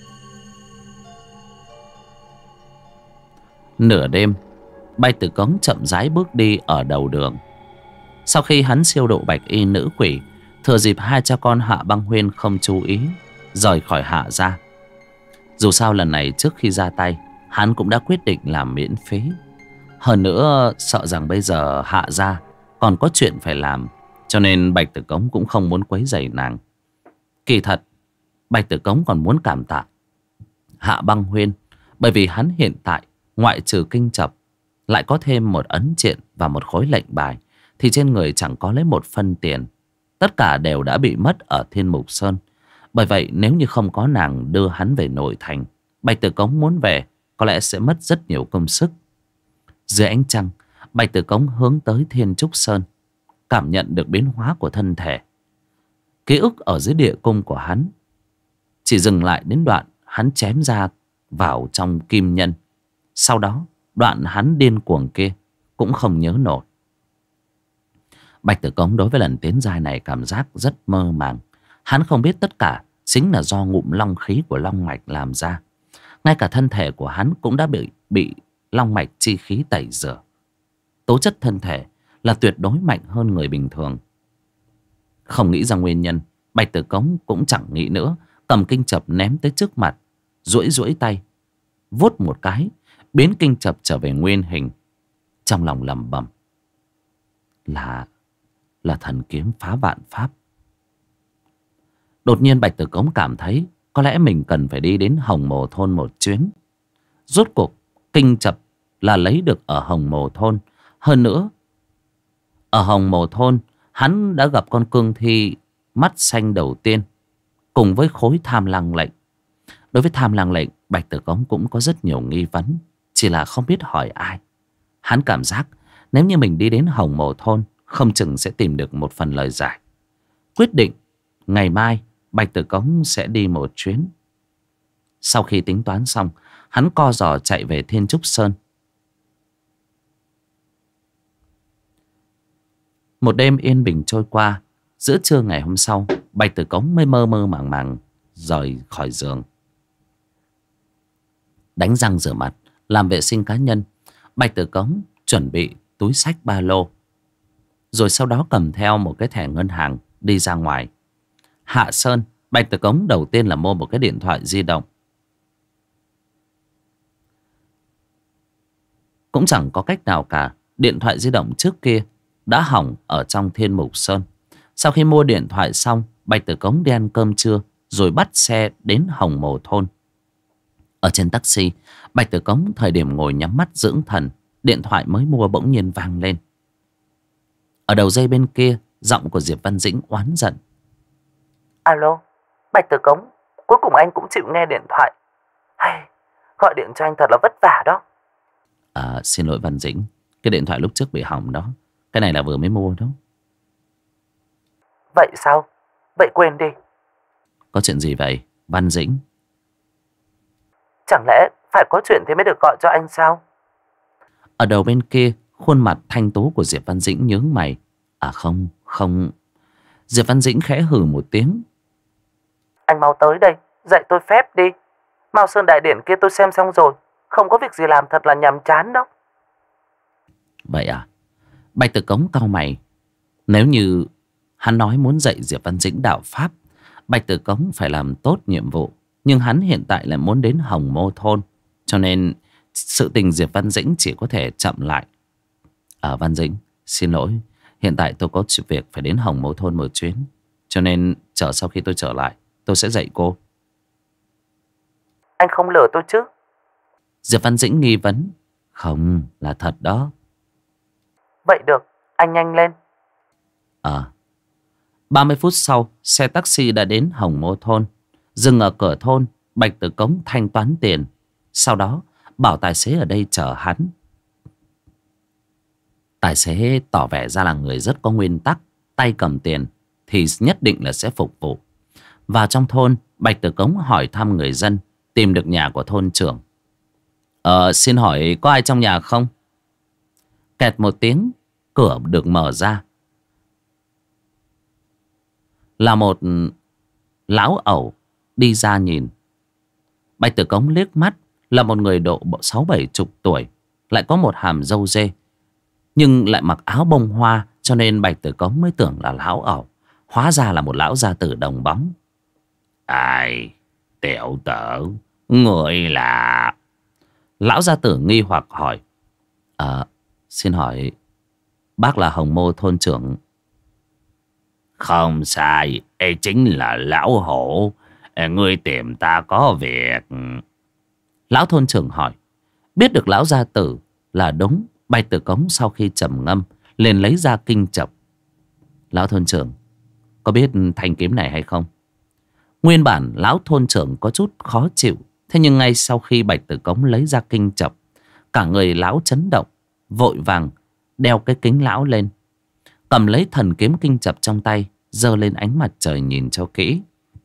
Nửa đêm, Bạch Tử Cống chậm rãi bước đi ở đầu đường. Sau khi hắn siêu độ bạch y nữ quỷ, thừa dịp hai cha con Hạ Băng Huyên không chú ý, rời khỏi Hạ gia. Dù sao lần này trước khi ra tay, hắn cũng đã quyết định làm miễn phí. Hơn nữa sợ rằng bây giờ Hạ gia còn có chuyện phải làm, cho nên Bạch Tử Cống cũng không muốn quấy rầy nàng. Kỳ thật Bạch Tử Cống còn muốn cảm tạ Hạ Băng Huyên, bởi vì hắn hiện tại ngoại trừ kinh chập, lại có thêm một ấn triện và một khối lệnh bài, thì trên người chẳng có lấy một phân tiền. Tất cả đều đã bị mất ở Thiên Mục Sơn. Bởi vậy nếu như không có nàng đưa hắn về nội thành, Bạch Tử Cống muốn về có lẽ sẽ mất rất nhiều công sức. Dưới ánh trăng, Bạch Tử Cống hướng tới Thiên Trúc Sơn, cảm nhận được biến hóa của thân thể. Ký ức ở dưới địa cung của hắn chỉ dừng lại đến đoạn hắn chém ra vào trong kim nhân. Sau đó đoạn hắn điên cuồng kia cũng không nhớ nổi. Bạch Tử Cống đối với lần tiến giai này cảm giác rất mơ màng. Hắn không biết tất cả chính là do ngụm long khí của long mạch làm ra. Ngay cả thân thể của hắn cũng đã bị long mạch chi khí tẩy rửa. Tố chất thân thể là tuyệt đối mạnh hơn người bình thường. Không nghĩ ra nguyên nhân, Bạch Tử Cống cũng chẳng nghĩ nữa, cầm kinh chập ném tới trước mặt, duỗi tay vuốt một cái, biến kinh chập trở về nguyên hình. trong lòng lẩm bẩm là thần kiếm phá vạn pháp. Đột nhiên Bạch Tử Cống cảm thấy có lẽ mình cần phải đi đến Hồng Mồ Thôn một chuyến. Rốt cuộc kinh chập là lấy được ở Hồng Mồ Thôn. Hơn nữa, ở Hồng Mồ Thôn hắn đã gặp con cương thi mắt xanh đầu tiên cùng với khối tham lăng lệnh. Đối với tham lăng lệnh, Bạch Tử Cống cũng có rất nhiều nghi vấn, chỉ là không biết hỏi ai. Hắn cảm giác nếu như mình đi đến Hồng Mồ Thôn, không chừng sẽ tìm được một phần lời giải. Quyết định ngày mai Bạch Tử Cống sẽ đi một chuyến. Sau khi tính toán xong, hắn co giò chạy về Thiên Trúc Sơn. Một đêm yên bình trôi qua. Giữa trưa ngày hôm sau, Bạch Tử Cống mới mơ mơ màng màng rời khỏi giường. Đánh răng rửa mặt, làm vệ sinh cá nhân, Bạch Tử Cống chuẩn bị túi xách ba lô, rồi sau đó cầm theo một cái thẻ ngân hàng đi ra ngoài. Hạ Sơn, Bạch Tử Cống đầu tiên là mua một cái điện thoại di động. Cũng chẳng có cách nào cả, điện thoại di động trước kia đã hỏng ở trong Thiên Mục Sơn. Sau khi mua điện thoại xong, Bạch Tử Cống đi ăn cơm trưa rồi bắt xe đến Hồng Mồ Thôn. Ở trên taxi, Bạch Tử Cống thời điểm ngồi nhắm mắt dưỡng thần, điện thoại mới mua bỗng nhiên vang lên. Ở đầu dây bên kia, giọng của Diệp Văn Dĩnh oán giận. Alo, Bạch Tử Cống, cuối cùng anh cũng chịu nghe điện thoại. Hay, gọi điện cho anh thật là vất vả đó. Xin lỗi Văn Dĩnh, cái điện thoại lúc trước bị hỏng đó. Cái này là vừa mới mua đó. Vậy sao? Vậy quên đi. Có chuyện gì vậy, Văn Dĩnh? Chẳng lẽ phải có chuyện thế mới được gọi cho anh sao? Ở đầu bên kia, khuôn mặt thanh tú của Diệp Văn Dĩnh nhướng mày. Không. Diệp Văn Dĩnh khẽ hừ một tiếng. Anh mau tới đây, dạy tôi phép đi. Mao Sơn Đại Điển kia tôi xem xong rồi, không có việc gì làm, thật là nhàm chán đó. Vậy à? Bạch Tử Cống cau mày. Nếu như hắn nói muốn dạy Diệp Văn Dĩnh đạo pháp, Bạch Tử Cống phải làm tốt nhiệm vụ. Nhưng hắn hiện tại lại muốn đến Hồng Mô Thôn, cho nên sự tình Diệp Văn Dĩnh chỉ có thể chậm lại. Văn Dĩnh, xin lỗi, hiện tại tôi có việc phải đến Hồng Mô Thôn một chuyến, cho nên chờ sau khi tôi trở lại, tôi sẽ dạy cô. Anh không lừa tôi chứ? Diệp Văn Dĩnh nghi vấn. Không, là thật đó. Vậy được, anh nhanh lên. 30 phút sau, xe taxi đã đến Hồng Mô Thôn. Dừng ở cửa thôn, Bạch Tử Cống thanh toán tiền. Sau đó bảo tài xế ở đây chở hắn. Tài xế tỏ vẻ ra là người rất có nguyên tắc. Tay cầm tiền thì nhất định là sẽ phục vụ. Vào trong thôn, Bạch Tử Cống hỏi thăm người dân, tìm được nhà của thôn trưởng. Xin hỏi có ai trong nhà không? Kẹt một tiếng, cửa được mở ra. Là một lão ẩu đi ra nhìn. Bạch Tử Cống liếc mắt, là một người độ 60-70 tuổi, lại có một hàm râu dê, nhưng lại mặc áo bông hoa, cho nên Bạch Tử Cống mới tưởng là lão ẩu. Hóa ra là một lão gia tử đồng bóng. Ai, tiểu tử, người là... Lão gia tử nghi hoặc hỏi. Xin hỏi bác là Hồng Mô thôn trưởng? Không sai, ấy chính là lão hổ. Ngươi tìm ta có việc. Lão thôn trưởng hỏi. Biết được lão gia tử là đúng, Bạch Tử Cống sau khi trầm ngâm liền lấy ra kinh chập. Lão thôn trưởng, có biết thanh kiếm này hay không? Nguyên bản lão thôn trưởng có chút khó chịu, thế nhưng ngay sau khi Bạch Tử Cống lấy ra kinh chập, cả người lão chấn động, vội vàng đeo cái kính lão lên, cầm lấy thần kiếm kinh chập trong tay, giơ lên ánh mặt trời nhìn cho kỹ.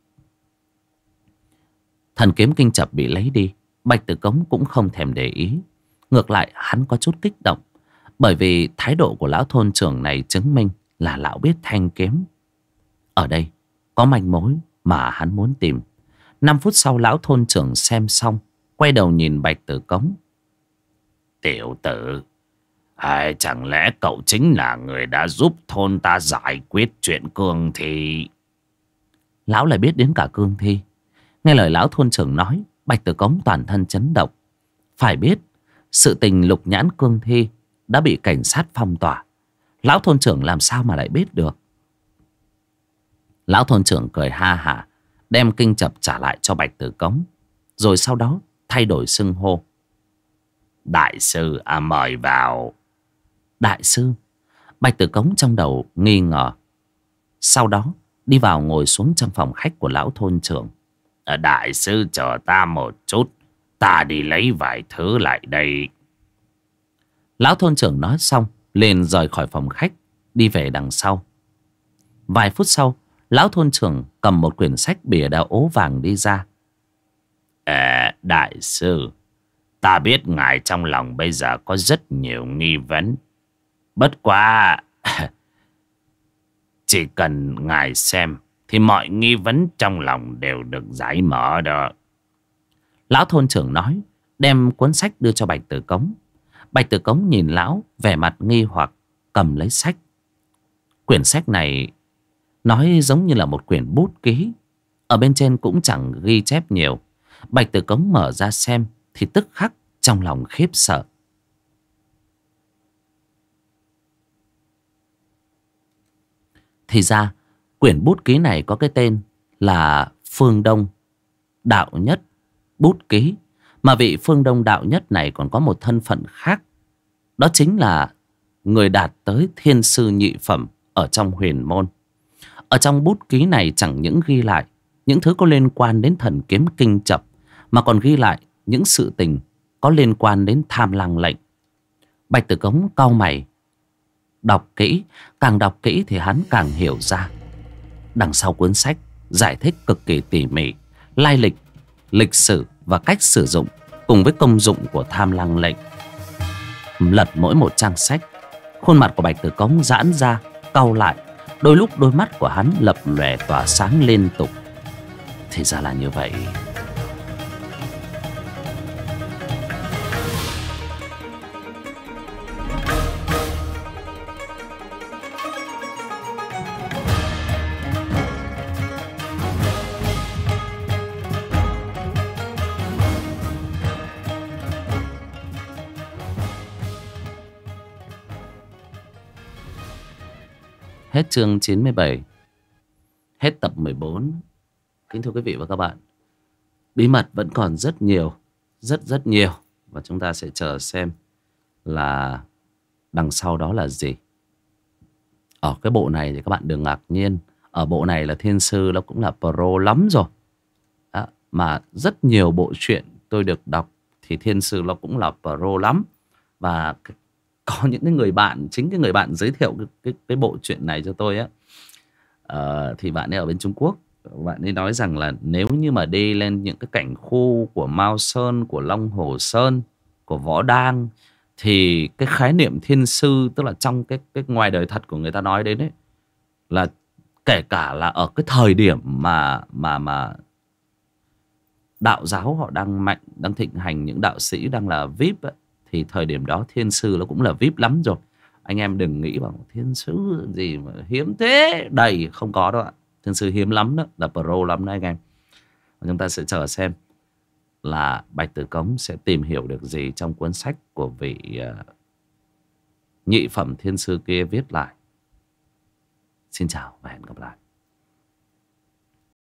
Thần kiếm kinh chập bị lấy đi, Bạch Tử Cống cũng không thèm để ý. Ngược lại hắn có chút kích động, bởi vì thái độ của lão thôn trưởng này chứng minh là lão biết thanh kiếm. Ở đây có manh mối mà hắn muốn tìm. 5 phút sau lão thôn trưởng xem xong, quay đầu nhìn Bạch Tử Cống. Tiểu tử, chẳng lẽ cậu chính là người đã giúp thôn ta giải quyết chuyện cương thi? Lão lại biết đến cả cương thi. Nghe lời lão thôn trưởng nói, Bạch Tử Cống toàn thân chấn động. Phải biết, sự tình lục nhãn cương thi đã bị cảnh sát phong tỏa. Lão thôn trưởng làm sao mà lại biết được? Lão thôn trưởng cười ha hả, đem kinh chập trả lại cho Bạch Tử Cống, rồi sau đó thay đổi xưng hô. Đại sư mời vào. Đại sư? Bạch Tử Cống trong đầu nghi ngờ. Sau đó đi vào ngồi xuống trong phòng khách của lão thôn trưởng. Đại sư chờ ta một chút, ta đi lấy vài thứ lại đây. Lão thôn trưởng nói xong liền rời khỏi phòng khách, đi về đằng sau. Vài phút sau, lão thôn trưởng cầm một quyển sách bìa đao ố vàng đi ra. Đại sư, ta biết ngài trong lòng bây giờ có rất nhiều nghi vấn. Bất quá chỉ cần ngài xem thì mọi nghi vấn trong lòng đều được giải mở đó. Lão thôn trưởng nói, đem cuốn sách đưa cho Bạch Tử Cống. Bạch Tử Cống nhìn lão vẻ mặt nghi hoặc, cầm lấy sách. Quyển sách này nói giống như là một quyển bút ký, ở bên trên cũng chẳng ghi chép nhiều. Bạch Tử Cống mở ra xem thì tức khắc trong lòng khiếp sợ. Thì ra quyển bút ký này có cái tên là Phương Đông Đạo Nhất Bút Ký. Mà vị Phương Đông Đạo Nhất này còn có một thân phận khác. Đó chính là người đạt tới thiên sư nhị phẩm ở trong huyền môn. Ở trong bút ký này chẳng những ghi lại những thứ có liên quan đến thần kiếm kinh chập, mà còn ghi lại những sự tình có liên quan đến Tham Lăng lệnh. Bạch Tử Cống cau mày, đọc kỹ. Càng đọc kỹ thì hắn càng hiểu ra. Đằng sau cuốn sách giải thích cực kỳ tỉ mỉ lai lịch, lịch sử và cách sử dụng cùng với công dụng của Tham Lăng lệnh. Lật mỗi một trang sách, khuôn mặt của Bạch Tử Cống giãn ra, cau lại. Đôi lúc đôi mắt của hắn lập lòe tỏa sáng liên tục. Thì ra là như vậy. Hết chương 97. Hết tập 14. Kính thưa quý vị và các bạn, bí mật vẫn còn rất nhiều, rất nhiều. Và chúng ta sẽ chờ xem là đằng sau đó là gì. Ở cái bộ này thì các bạn đừng ngạc nhiên. Ở bộ này là thiên sư nó cũng là pro lắm rồi. Mà rất nhiều bộ truyện tôi được đọc thì thiên sư nó cũng là pro lắm. Và có những cái người bạn, chính cái người bạn giới thiệu cái bộ truyện này cho tôi á, thì bạn ấy ở bên Trung Quốc. Bạn ấy nói rằng là nếu như mà đi lên những cái cảnh khu của Mao Sơn, của Long Hồ Sơn, của Võ Đang, thì cái khái niệm thiên sư, tức là trong cái ngoài đời thật của người ta nói đến ấy, là kể cả là ở cái thời điểm mà đạo giáo họ đang mạnh, đang thịnh hành, những đạo sĩ đang là VIP ấy, thì thời điểm đó thiên sư nó cũng là VIP lắm rồi. Anh em đừng nghĩ bảo thiên sư gì mà hiếm thế, đầy, không có đâu ạ. Thiên sư hiếm lắm đó, là pro lắm đó anh em. Chúng ta sẽ chờ xem là Bạch Tử Cống sẽ tìm hiểu được gì trong cuốn sách của vị nhị phẩm thiên sư kia viết lại. Xin chào và hẹn gặp lại.